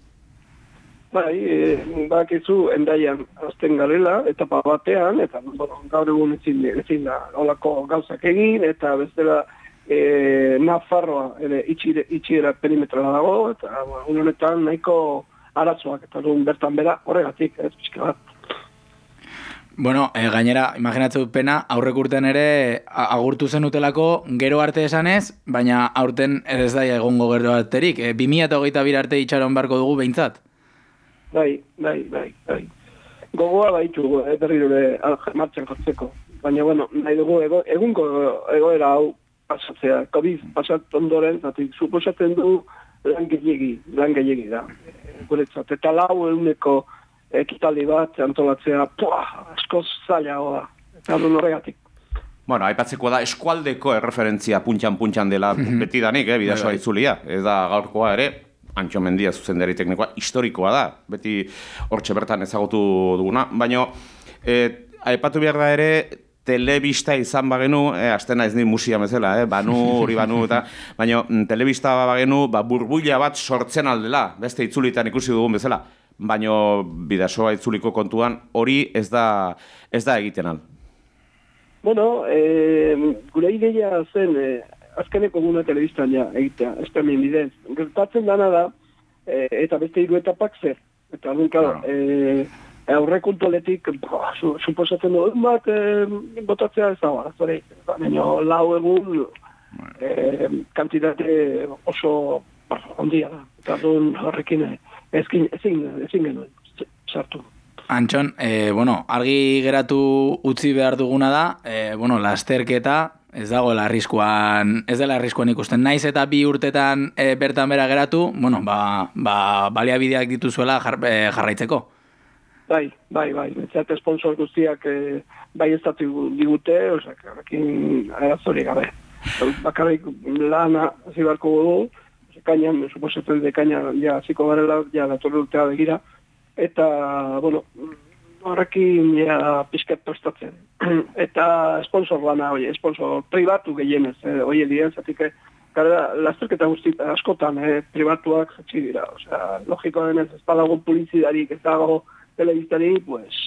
Bakizu Hendaian azten garela, etapa batean, eta gaur egun ezin da olako gauzak egin, eta bestela Nafarroa ere itxiera perimetroa dago, eta honetan nahiko arazoak, eta bertan bera horregatik, ez pixka bat. Bueno, gainera, imaginatzen dut pena, aurrek urtean ere agurtu zen utelako gero arte esanez, baina aurten ez da egongo gero arterik. 2022 arte itxaron beharko dugu behintzat. Bai. Gogoa baitu berriro martxan jartzeko. Baina, nahi dugu egungo egoera hau pasatzea. COVID pasat ondoren, zatik, suposatzen du lan gehiegi da. Guretzat, eta 4 ekitaldi bat antolatzea, askoz zailago da. Eta horregatik. Bueno, aipatzeko da eskualdeko erreferentzia puntxan dela betidanik, Bidasoa itzulia. Ez da gaurkoa ere, Antxon Mendia zuzendari teknikoa, historikoa da, beti hortxe bertan ezagutu duguna, baina aipatu behar da ere, telebista izan bagenu, astena ez ni musia bezala, hori banu, eta, baina telebista bagenu, burbuila bat sortzen aldela, beste itzulitan ikusi dugun bezala, baina Bidasoa itzuliko kontuan hori ez da egiten al. Bueno, gure ideia zen, azkeneko guna telebistan egitea, espermin bidez. Gertatzen dana da, eta beste 3 etapak zer. Eta aurrekontualetik, suposatzen du, bat botatzea ez dago, azore, baina 4 egun kantitate oso ondia da. Eta horrekin ezin genuen sartu. Antxon, argi geratu utzi behar duguna da, lasterketa ez dagoela arriskuan, ez dela arriskuan ikusten. Naiz eta 2 urtetan bertan bera geratu, baliabideak dituzuela jarraitzeko. Bai. Betzat sponsor guztiak bai ez datu digute, horrekin arazorik gabe. Bakarrik lana hasi beharko dugu, ekainan, suposatzen ekainan ja hasiko garela, ja datorren urtea begira, eta, horrekin ja pixkat prestatzen. Eta sponsor lana, sponsor pribatu gehienez, hori dien, zatik, lasterketa guztit askotan pribatuak zatzi dira. Logiko denez, ez badago publizidarik, ez dago telebistarik,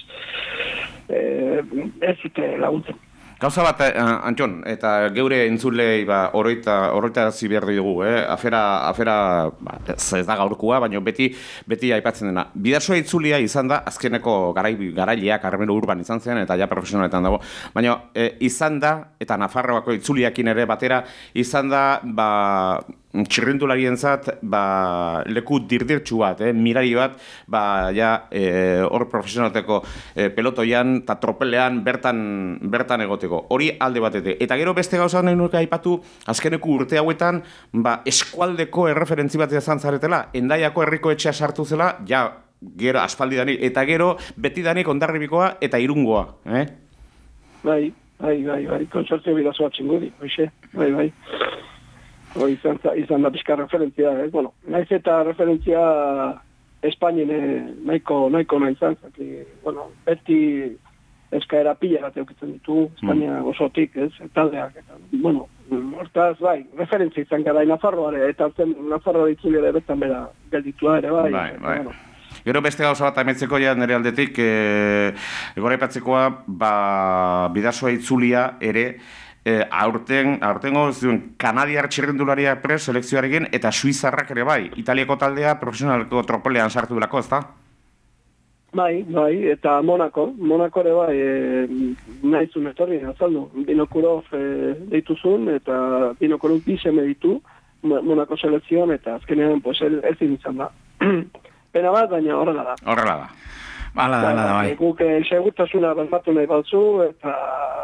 ez zute laguntzen. Gauza bat, Antxon, eta geure entzulei oroita zi behar dugu, afera ez da gaurkua, baina beti aipatzen dena. Bidasoa itzulia izan da, azkeneko garaileak Karmelo Urban izan zen, eta ja profesionaletan dago, baina izan da, eta Nafarroako itzuliakin ere batera, izan da, txirrindularientzat leku dirdirtsu bat, mirari bat, hor profesionalteko pelotoian eta tropelean bertan egoteko. Hori alde batete. Eta gero beste gauza nahi nuke aipatu, azkeneko urte hauetan, eskualdeko erreferentzi bat izan zaretela, Hendaiako herriko etxea sartu zela, gero aspaldi danik, eta gero beti danik Hondarribikoa eta Irungoa. Bai, konsortzio Bidasoa Txingudi, bai. Izan da pixka referentzia, naiz eta referentzia Espainien nahiko nahi izan, beti eskaera pila bat eukitzen ditu, Espainia osotik, taldeak, hortaz, referentzia izan gara Nafarroare, eta Nafarroa ditzuli ere betan bera gelditua ere, bai. Gero beste gauza bat ametzeko nire aldetik, goraipatzekoa, Bidasoa itzulia ere, aurtengo kanadiar txirrindularia selekzioarekin eta suizarrak ere bai, Italiako taldea profesionaleko tropelean sartu delako, ez da? Bai, eta Monako ere bai, nahizun etorri, azaldu, Binokurov deituzun, eta Binokurov bizeme ditu, Monako selekzioan, eta azkenean ezin izan da. Pena bat, baina horrela da. Hala da, bai. Guk segurtasuna balmatu nahi baltzu, eta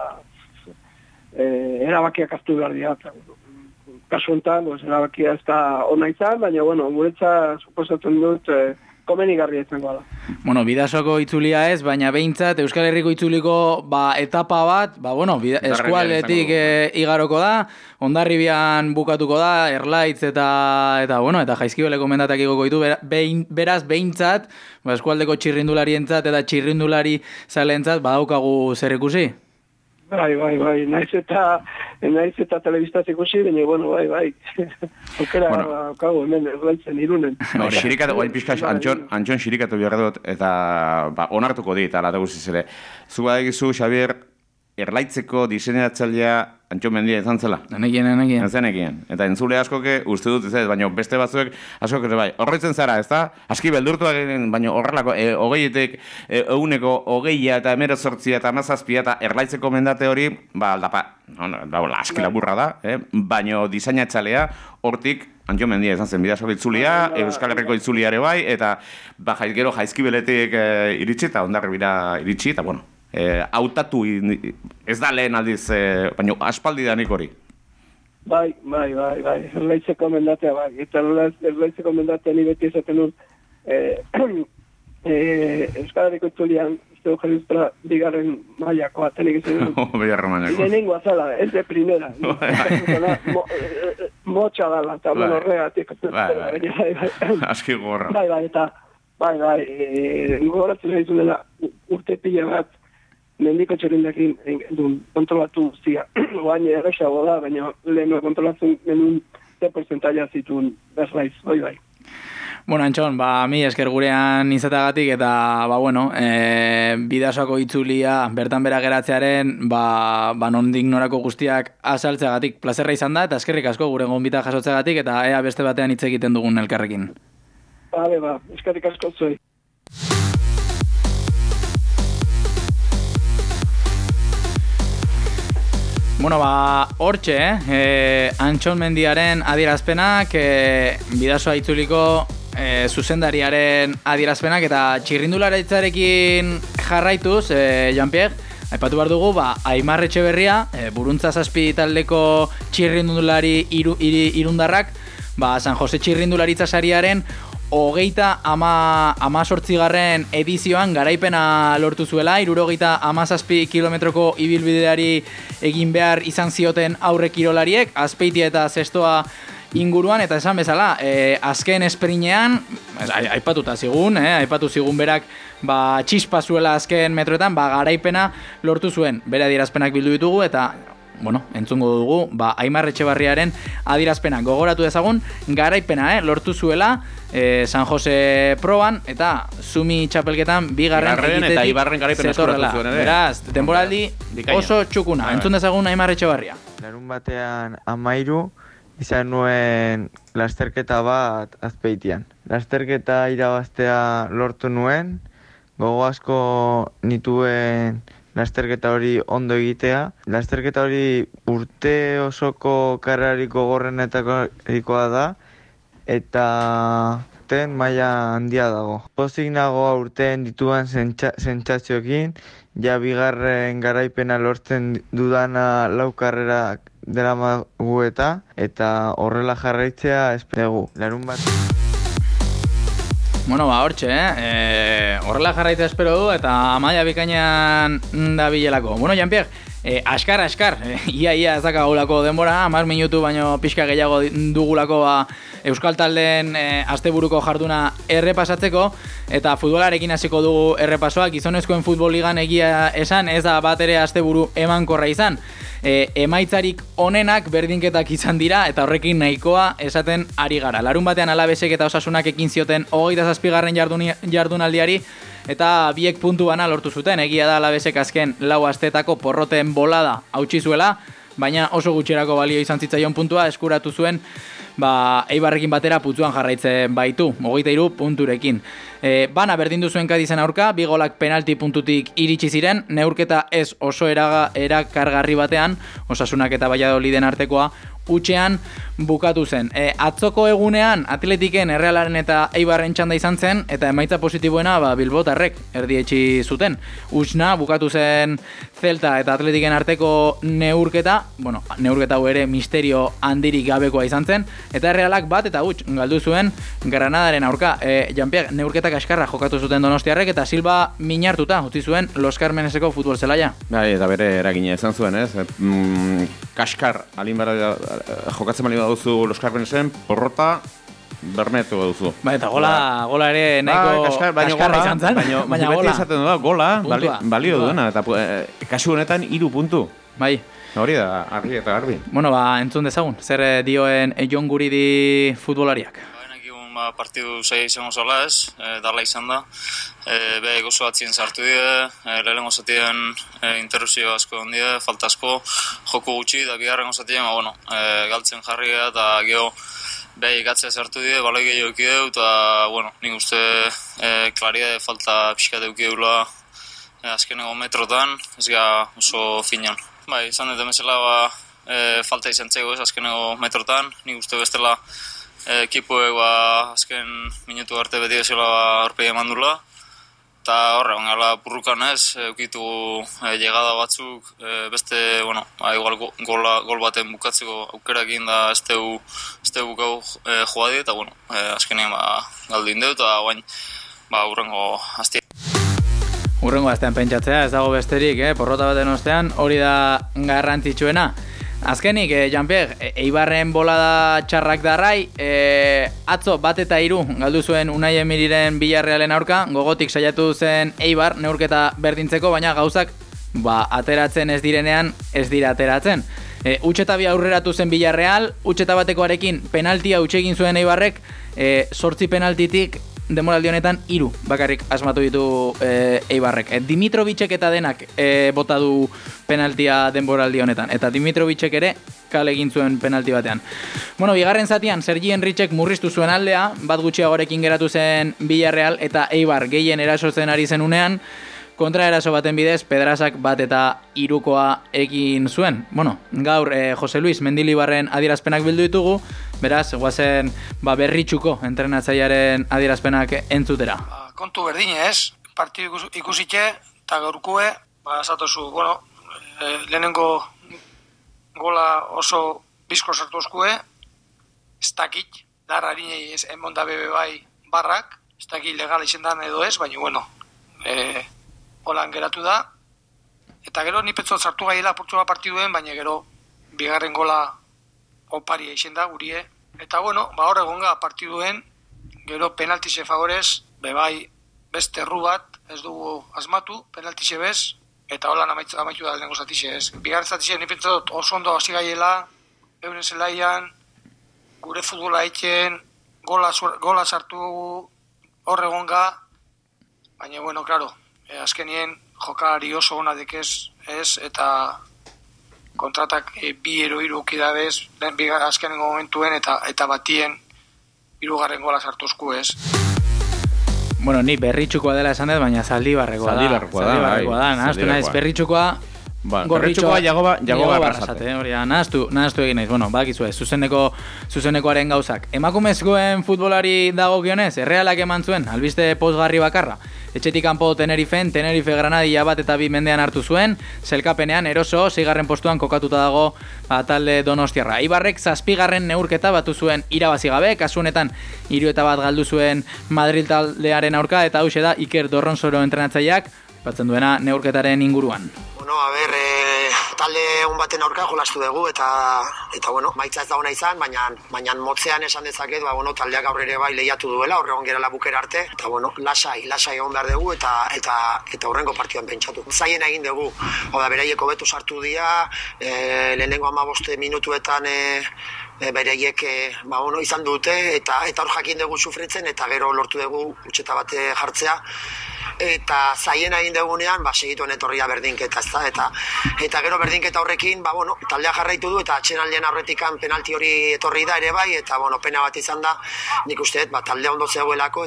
erabakiak hartu behar dira. Kasu honetan, erabakia ez da ona izan, baina, guretza suposatzen dut komenigarria izango da. Bidasoko itzulia ez, baina behintzat Euskal Herriko itzuliko etapa bat, eskualdetik igaroko da, Hondarribian bukatuko da, Erlaitz eta Jaizkibeleko mendatak igoko ditu, beraz behintzat, eskualdeko txirrindularientzat eta txirrindulari zaleentzat badaukagu zer ikusi? Bai, naiz eta telebistaz ikusi, baina, bai. Aukera, kago, hemen, erlaitzen, Irunen. Xirikatu, guain pixka, Antxon xirikatu behar dut, eta onartuko dit, ala da guztiz ere. Zu badegizu, Xabier, Erlaitzeko diseinatzailea Antxon Mendia izan zela? Zenekien. Eta entzule askoke uste dut ez, baina beste batzuek askok ere bai. Horretzen zara, ez da? Aski beldurtuak egin, baina horrelako, hogeietek, eguneko hogeia eta 18 eta 17 eta Erlaitzeko mendate hori, aski laburra da, baina diseinatzailea hortik Antxon Mendia izan zen, Bidasoko itzulia, Euskal Herriko itzulia ere bai, eta gero Jaizkibeletik iritsi eta Hondarribira iritsi, eta hautatu ez da lehen aldiz, baina aspaldi danik hori. Bai, Erlaitzeko mendatea, bai. Eta Erlaitzeko mendatea ni beti esaten dut, Euskal Herriko itzulian, uste jarriztra, bigarren mailakoa, tenik izan dut. Bigarren mailakoa. Lehenengo azala, ez de primera. Motxa dala, eta horregatik. Aski gorra. Bai, eta, gogoratzen nahi dela urte pila bat, mendiko txerindakin kontrolatu zia. Oain errexago da, baina lehen kontrolatzen genuen ze porcentaia zituen Erlaiz, bai. Antxon, mi esker gurean izatagatik eta, Bidasoko itzulia bertan bera geratzearen, nondik norako guztiak azaltzeagatik plazerra izan da, eta eskerrik asko gure gonbita jasotzeagatik, eta ea beste batean hitz egiten dugun elkarrekin. Eskerrik asko zuei. Hortxe, Antxon Mendiaren adierazpenak Bidasoa itzuliko zuzendariaren adierazpenak eta txirrindularitzarekin jarraituz, Jean-Pierre, aipatu behar dugu, Aimar Etxeberria, Buruntza Zazpi taldeko txirrindulari irundarrak, San Jose txirrindularitza sariaren 38. edizioan garaipena lortu zuela, 77 kilometroko ibilbideari egin behar izan zioten aurre kirolariek, Azpeitia eta Zestoa inguruan, eta esan bezala, azken esprinean, aipatu zigun berak, txispa zuela azken metroetan, garaipena lortu zuen, bere adierazpenak bildu ditugu, eta entzungo dugu, Aimar Etxebarriaren adierazpenak gogoratu dezagun, garaipena lortu zuela San Jose proban, eta Zumi txapelketan bigarren eta Ibarren garaipena eskuratu zuen ere. Beraz, denboraldi oso txukuna, entzun dezagun Aimar Etxebarria. Larun batean 13 izan nuen lasterketa bat Azpeitian. Lasterketa irabaztea lortu nuen, gogo asko nituen lasterketa hori ondo egitea. Lasterketa hori urte osoko karrerariko gorrenetakoa da, eta urteen maila handia dago. Pozik nagoa urteen dituan sentsazioekin, ja bigarren garaipena lortzen dudana 4 karrerak deramagu eta horrela jarraitzea espero. Larun bat. Hortxe, horrela jarraitzea espero du eta maila bikainan dabilelako. Jean-Pierre, askar, ia ez dakagulako denbora, 10 minutu baino pixka gehiago dugulako Euskal Taldeen asteburuko jarduna errepasatzeko, eta futbolarekin hasiko dugu errepasoa. Gizonezkoen futbol ligan egia esan, ez da bat ere asteburu emankorra izan. Emaitzarik onenak berdinketak izan dira, eta horrekin nahikoa esaten ari gara. Larun batean Alabesek eta Osasunak ekin zioten 27. jardunaldiari, eta biek puntu bana lortu zuten. Egia da Alabesek azken 4 astetako porroten bolada hautsi zuela, baina oso gutxerako balio izan zitzaion puntua eskuratu zuen, Eibarrekin batera putzuan jarraitzen baitu, 23 punturekin. Bana berdindu zuen Kadizen aurka, 2 golak penalti puntutik iritsi ziren, neurketa ez oso erakargarri batean, Osasunak eta Valladoliden artekoa, utxean bukatu zen. Atzoko egunean Atletiken, Errealaren eta Eibarren txanda izan zen, eta emaitza positiboena Bilbotarrek erdietsi zuten. Utxna bukatu zen Celta eta Atletiken arteko neurketa, neurketa hau ere misterio handirik gabekoa izan zen, eta Errealak bat eta utx galdu zuen Granadaren aurka. Jean-Pierre, neurketak askarra jokatu zuten Donostiarrek, eta Silva minartuta utzi zuen Los Carmeneseko futbol zelaia. Eta bere eragina izan zuen, ez? Kaskar, jokatzen bali baduzu Los Carmenesen, porrota, bermetu baduzu. Eta gola ere nahiko kaskarra izan zen, baina gola. Esaten da, gola, balio duena, eta kasu honetan 3 puntu. Bai. Hori da, argi eta garbi. Entzun dezagun, zer dioen Jon Guridi futbolariak. Partidu zaila izango zola ez, darla izan da. Be gozo batzien sartu dira, lehenengo zatien interrupzio asko ondie, falta asko, joko gutxi, da bigarrengo zatien, galtzen jarri eta geho behi gatzea sartu dira, baloi gehiago eukideu, eta nik uste klaridade falta pixka deukideula azkeneko metrotan, ez gara oso finan. Izan dut emezela falta izan zego ez azkeneko metrotan, nik uste bestela ekipoek azken minutu arte beti ezela horpegi eman dula, eta horre, ongala burrukan ez, eukitu llegada batzuk, beste, igual gol baten bukatzeko aukerakin da ez tegu bukau joadi, eta azkenean galdu indeu, eta urrengo hastia. Urrengo astean pentsatzea, ez dago besterik, porrota baten ostean, hori da garrantzitsuena. Azkenik, Jean-Pierre, Eibarren bolada txarrak darrai, atzo 1-3 galdu zuen Unai Emiriren Villarrealen aurka, gogotik saiatu zen Eibar neurketa berdintzeko, baina gauzak ateratzen ez direnean ez dira ateratzen. Utxetabi aurreratu zen Villarreal, utxeta batekoarekin penaltia utxegin zuen Eibarrek, 8 penaltitik demoraldi honetan 3 bakarrik asmatu ditu Eibarrek. Dimitrovicek eta denak bota du penaltia denboraldi honetan, eta Dimitrovicek ere kale egin zuen penalti batean. Bigarren zatian Sergi Henrichek murriztu zuen aldea, bat gutxiagorekin geratu zen Villarreal, eta Eibar gehien erasotzen ari zen unean, kontraeraso baten bidez, Pedrasak 1-3 egin zuen. Bueno, gaur Jose Luis Mendilibarren adierazpenak bildu ditugu, beraz, guazen Berritxuko entrenatzailearen adierazpenak entzutera. Kontu berdinez, partidu ikusitxe, eta gaurkue, zatozu, lehenengo gola oso bizko sartu oskue, ez dakit, darrarinei ez emonda bebe bai barrak, ez dakit legala izendan edo ez, baina, holan geratu da, eta gero ni petzot sartu gaiela apurtzua partiduen, baina gero bigarren gola oparia izen da gurie, eta hor egonga partiduen, gero penaltize favorez, bebai beste erru bat, ez dugu asmatu, penaltize bez, eta holan amaitu da lehenko zatixe ez. Bigarren zatixe ni petzot oso ondo hasi gaiela, euren zelaian, gure futbola eitzen, gola sartu hor egonga, baina, claro, azkenien jokalari oso ona dekez, ez, eta kontratak 2-3 ukidabez, azkenengo momentuen, eta batien 3. gola sartu osku, ez. Bueno, ni Berritxukoa dela esan dut, baina Zaldibarrekoa da. Nahaztu naiz, Berritxukoa Berritxukoa Jagoba Arrasate. Nahaztu egin naiz, bakizue, zuzenekoaren gauzak. Emakumezkoen futbolari dagokionez, Errealak eman zuen, albiste pozgarri bakarra. Etxetik kanpo Tenerife Granadia 1-2 mendean hartu zuen, zelkapenean eroso 6. postuan kokatuta dago talde Donostiarra. Eibarrek 7. neurketa batu zuen irabazi gabe, kasu honetan 3-1 galdu zuen Madrid taldearen aurka, eta hauxe da Iker Dorronsoro entrenatzaileak batzen duena neurketaren inguruan. Talde on baten aurka jolastu dugu eta maitza ez da ona izan, baina motzean esan dezaket, taldeak aurre ere bai lehiatu duela, horregon gerala bukera arte, eta lasai egon behar dugu eta horrengo partioan pentsatu. Zaien egin dugu, beraieko betu sartu dira, lehenengo 15 minutuetan beraiek izan dute, eta hor jakin dugu sufritzen, eta gero lortu dugu utxeta bate jartzea, eta zaien egin dugunean, segituen etorria berdinketa, eta gero berdinketa horrekin, taldea jarraitu du, eta atxenaldean aurretikan penalti hori etorri da ere bai, eta pena bat izan da, nik uste, taldea ondo zegoelako,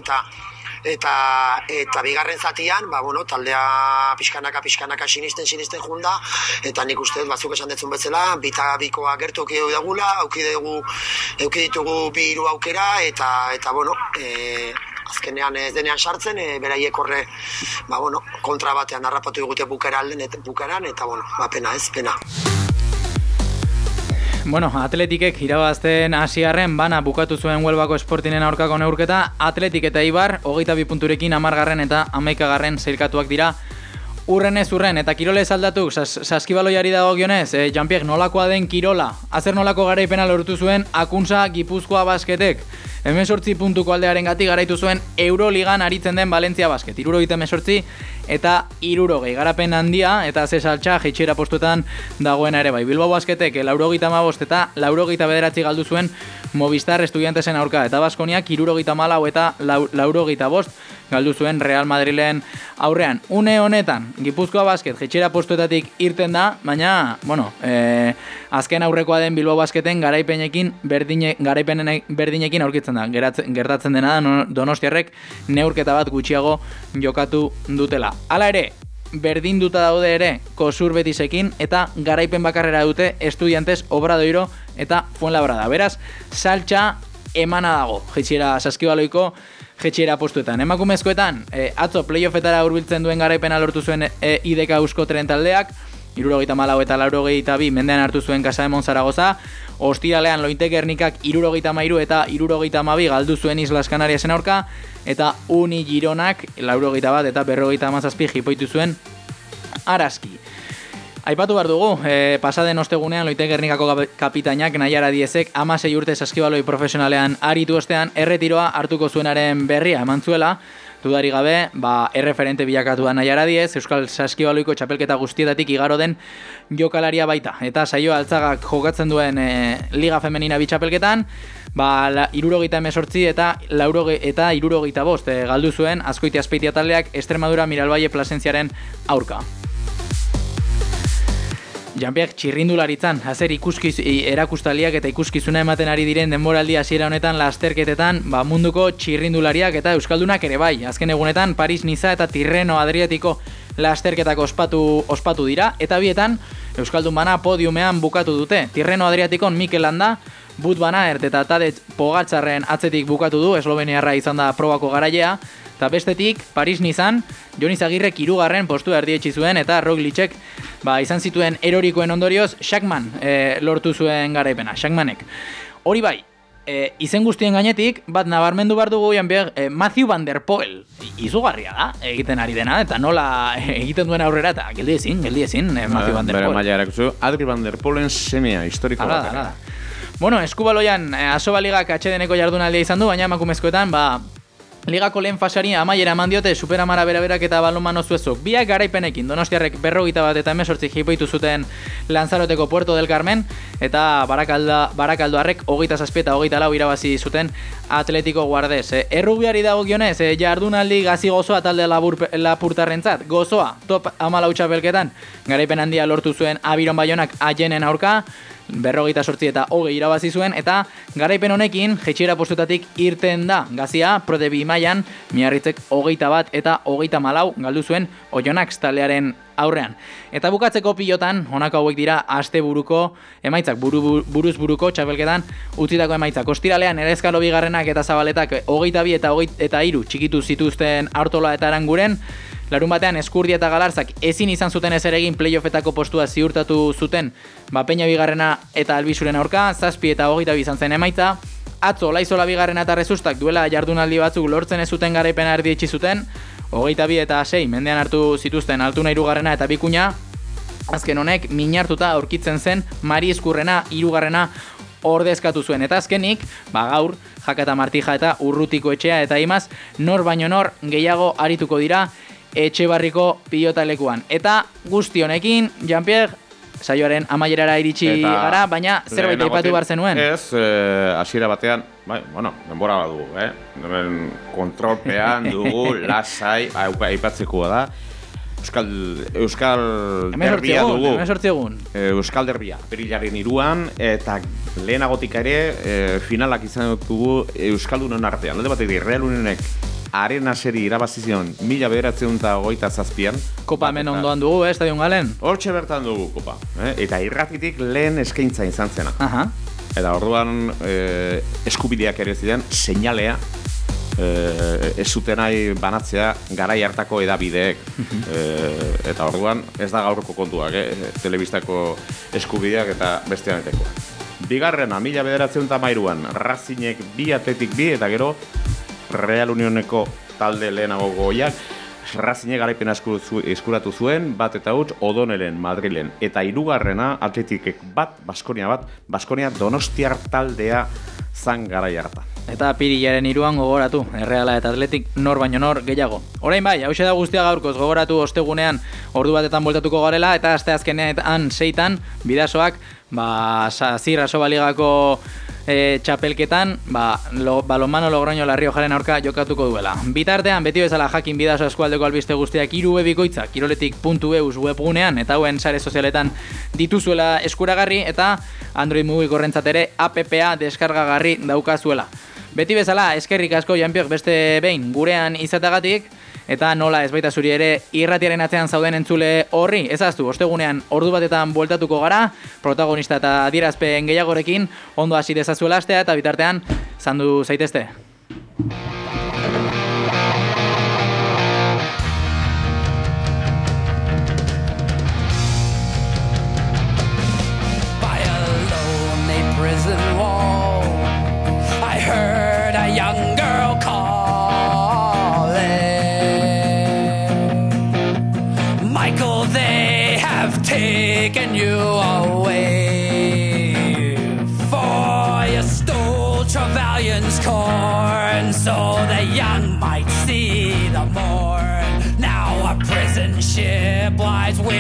eta bigarren zatian, taldea pixkanaka sinisten junda, eta nik uste, batzuk esan detzun bezala, bikoa gertu auki dugula, auki ditugu 2 aukera, eta azkenean ez denean sartzen, beraiek horre, kontra batean harrapatu digute bukaran, eta pena. Atletikek irabazten hasiarren bana bukatu zuen Huelvako Sportinen aurkako neurketa, Atletik eta Eibar 22 punturekin 10. eta 11. sailkatuak dira urrenez urren, eta kirolez aldatuk, saskibaloiari dagokionez, Jean-Pierre nolakoa den kirola, azer nolako garaipena lortu zuen Akuntza Gipuzkoa Basketek. 18 puntuko aldearen gati garaitu zuen Euroligan aritzen den Valentzia Basket. 78 eta 60 garapen handia, eta zesaltxa jeitxera postuetan dagoena ere bai. Bilbao Basketek 85 eta 89 galdu zuen Movistar Estudiantesen aurka, eta Baskoniak 74 eta 85 galdu zuen Real Madrilen aurrean. Une honetan, Gipuzkoa Basket jeitxera postuetatik irten da, baina, azken aurrekoa den Bilbao Basketen garaipenekin berdinekin aurkitzen da. Gertatzen dena da Donostiarrek neurketa bat gutxiago jokatu dutela. Hala ere, berdinduta daude ere Kosur Betisekin, eta garaipen bakarrera dute Estudiantes, Obradoiro eta Fuenlabrada. Beraz, saltxa emana dago jeitxera saskibaloiko jeitxera postuetan. Emakumezkoetan, atzo playoffetara hurbiltzen duen garaipena lortu zuen IDK Euskotren taldeak, 74 eta 82 mendean hartu zuen Casademon Zaragoza. Ostiralean Lointe Gernikak 73 eta 72 galdu zuen Islas Canariasen aurka, eta Uni Gironak 81 eta 57 jipoitu zuen Araski. Aipatu behar dugu, pasaden ostegunean Lointe Gernikako kapitainak Naiara Diezek 16 urte saskibaloi profesionalean aritu ostean erretiroa hartuko zuenaren berria eman zuela. Dudari gabe, erreferente bilakatu da Naiara Diez, Euskal Saskibaloiko txapelketa guztietatik igaro den jokalaria baita. Eta saio Altzagak jokatzen duen Liga Femenina bitxapelketan, 78 eta 65 galdu zuen Azkoitia Azpeitia taldeak Extremadura Miralbaie Plasentziaren aurka. Jean-Pierre txirrindularitzan, hazer erakustaliak eta ikuskizuna ematen ari diren denboraldi hasiera honetan lasterketetan, munduko txirrindulariak eta euskaldunak ere bai. Azken egunetan Paris, Niza eta Tirreno Adriatiko lasterketak ospatu dira, eta bietan Euskaldun bana podiumean bukatu dute. Tirreno Adriatikon Mikel Landa, Wout van Aert eta Tadej Pogačarren atzetik bukatu du, esloveniarra izan da probako garailea, eta bestetik Paris-Nizan Jon Izagirrek 3. postua erdietsi zuen, eta Roglicek izan zituen erorikoen ondorioz Schachmann lortu zuen garaipena, Schachmannek. Hori bai, izen guztien gainetik, bat nabarmendu behar dugu Mathieu van der Poel, izugarria da, egiten ari dena, eta nola egiten duen aurrera, eta geldi ezin, Mathieu van der Poel. Maila erakutzu, Adri van der Poelen semea, historiko bat. Bueno, eskubaloian, Asoba Ligak atxedeneko jardunaldia izan du, baina emakumezkoetan, Ligako lehen fasari amaiera eman diote Superamara beraberak eta balonmano zuezok. Biak garaipenekin, Donostiarrek 41 eta 18 jipoitu zuten Lanzaroteko Puerto del Carmen, eta Barakaldoarrek 27 eta 24 irabazi zuten Atletico Guardés. Errubiari dagokionez, jardunaldi gazi gozoa talde lapurtarrentzat, gozoa, top 14 txapelketan, garaipen handia lortu zuen Abiron Baionak Aienen aurka, 48 eta 20 irabazi zuen, eta garaipen honekin jetxiera postutatik irten da gazia Prodebi mailan, Miarritzek 21 eta 24 galdu zuen Oyonnax taldearen aurrean. Eta bukatzeko pilotan, honako hauek dira asteburuko emaitzak, buruz buruko txapelketan utzitako emaitzak. Ostiralean Erezkalo bigarrenak eta Zabaletak 22 eta 3 txikitu zituzten Artola eta Aranguren. Larun batean Eskurdia eta Galarzak ezin izan zuten ezer egin playoffetako postua ziurtatu zuten Peña bigarrena eta Albizuren aurka, 7 eta 22 izan zen emaitza. Atzo Olaizola bigarrena eta Resustak duela jardunaldi batzuk lortzen ez zuten garaipena erdietsi zuten, 22 eta 6 mendean hartu zituzten Altuna hirugarrena eta Bikuña. Azken honek min hartuta aurkitzen zen Mari Eskurrena hirugarrena ordezkatu zuen. Eta azkenik, gaur, Jaka eta Martija eta Urrutiko Etxea eta Imaz, nor baino nor gehiago arituko dira Etxebarriko pilotalekuan. Eta guzti honekin, Jean-Pierre, saioaren amaierara iritsi gara, baina zerbait aipatu behar zenuen. Ez, hasiera batean, denbora badugu, kontrolpean dugu, lasai, aipatzekoa da. Euskal derbia dugu. Euskal derbia, Apirilaren 3 eta lehenagotik ere finalak izan dugu Euskaldunon artean. Alde batetik, Real Unionek Arena seri irabazizion 1927an. Kopa hemen ondoan dugu, Estadion Galen? Hortxe bertan dugu kopa. Eta irratitik lehen eskaintza izan zena. Eta orduan eskubideak ere ziren, seinalea ez zuten nahi banatzea garai hartako edabideek. Eta orduan ez da gaurko kontuak, telebistako eskubideak eta bestean etekoa. Bigarrena, 1913an, Razinek 2 Atletik 2 eta gero Real Unioneko talde lehenago goiak Razinek garaipena eskuratu zuen, 1 eta 1 Odonelen Madrilen. Eta 3. Atletikek 1, Baskonia Donostiar taldea zan garai hartan. Eta Apirilaren 3an gogoratu, Erreala eta Atletik nor baino nor gehiago. Orain bai, hauxe da guztia gaurkoz, gogoratu ostegunean ordu batetan bueltatuko garela, eta asteazkenean 6an Bidasoak Zazir Asoba Ligako txapelketan balonmano Logroño La Riojaren aurka jokatuko duela. Bitartean, beti bezala jakin Bidaso eskualdeko albiste guztiak 3 bikoitza kiroletik.eus webgunean eta hauen sare sozialetan dituzuela eskuragarri, eta Android mugikorrentzat ere appa deskargagarri daukazuela. Beti bezala, eskerrik asko Jean-Pierre beste behin gurean izateagatik, eta nola ez baita zuri ere irratiaren atzean zauden entzule horri, ezaztu, ostegunean ordu batetan bueltatuko gara, protagonista eta adierazpen gehiagorekin, ondo hasi dezazuela astea, eta bitartean, zandu zaitezte. Taken you away, for you stole Trevelyan's corn, so the young might see the morn. Now a prison ship lies waiting.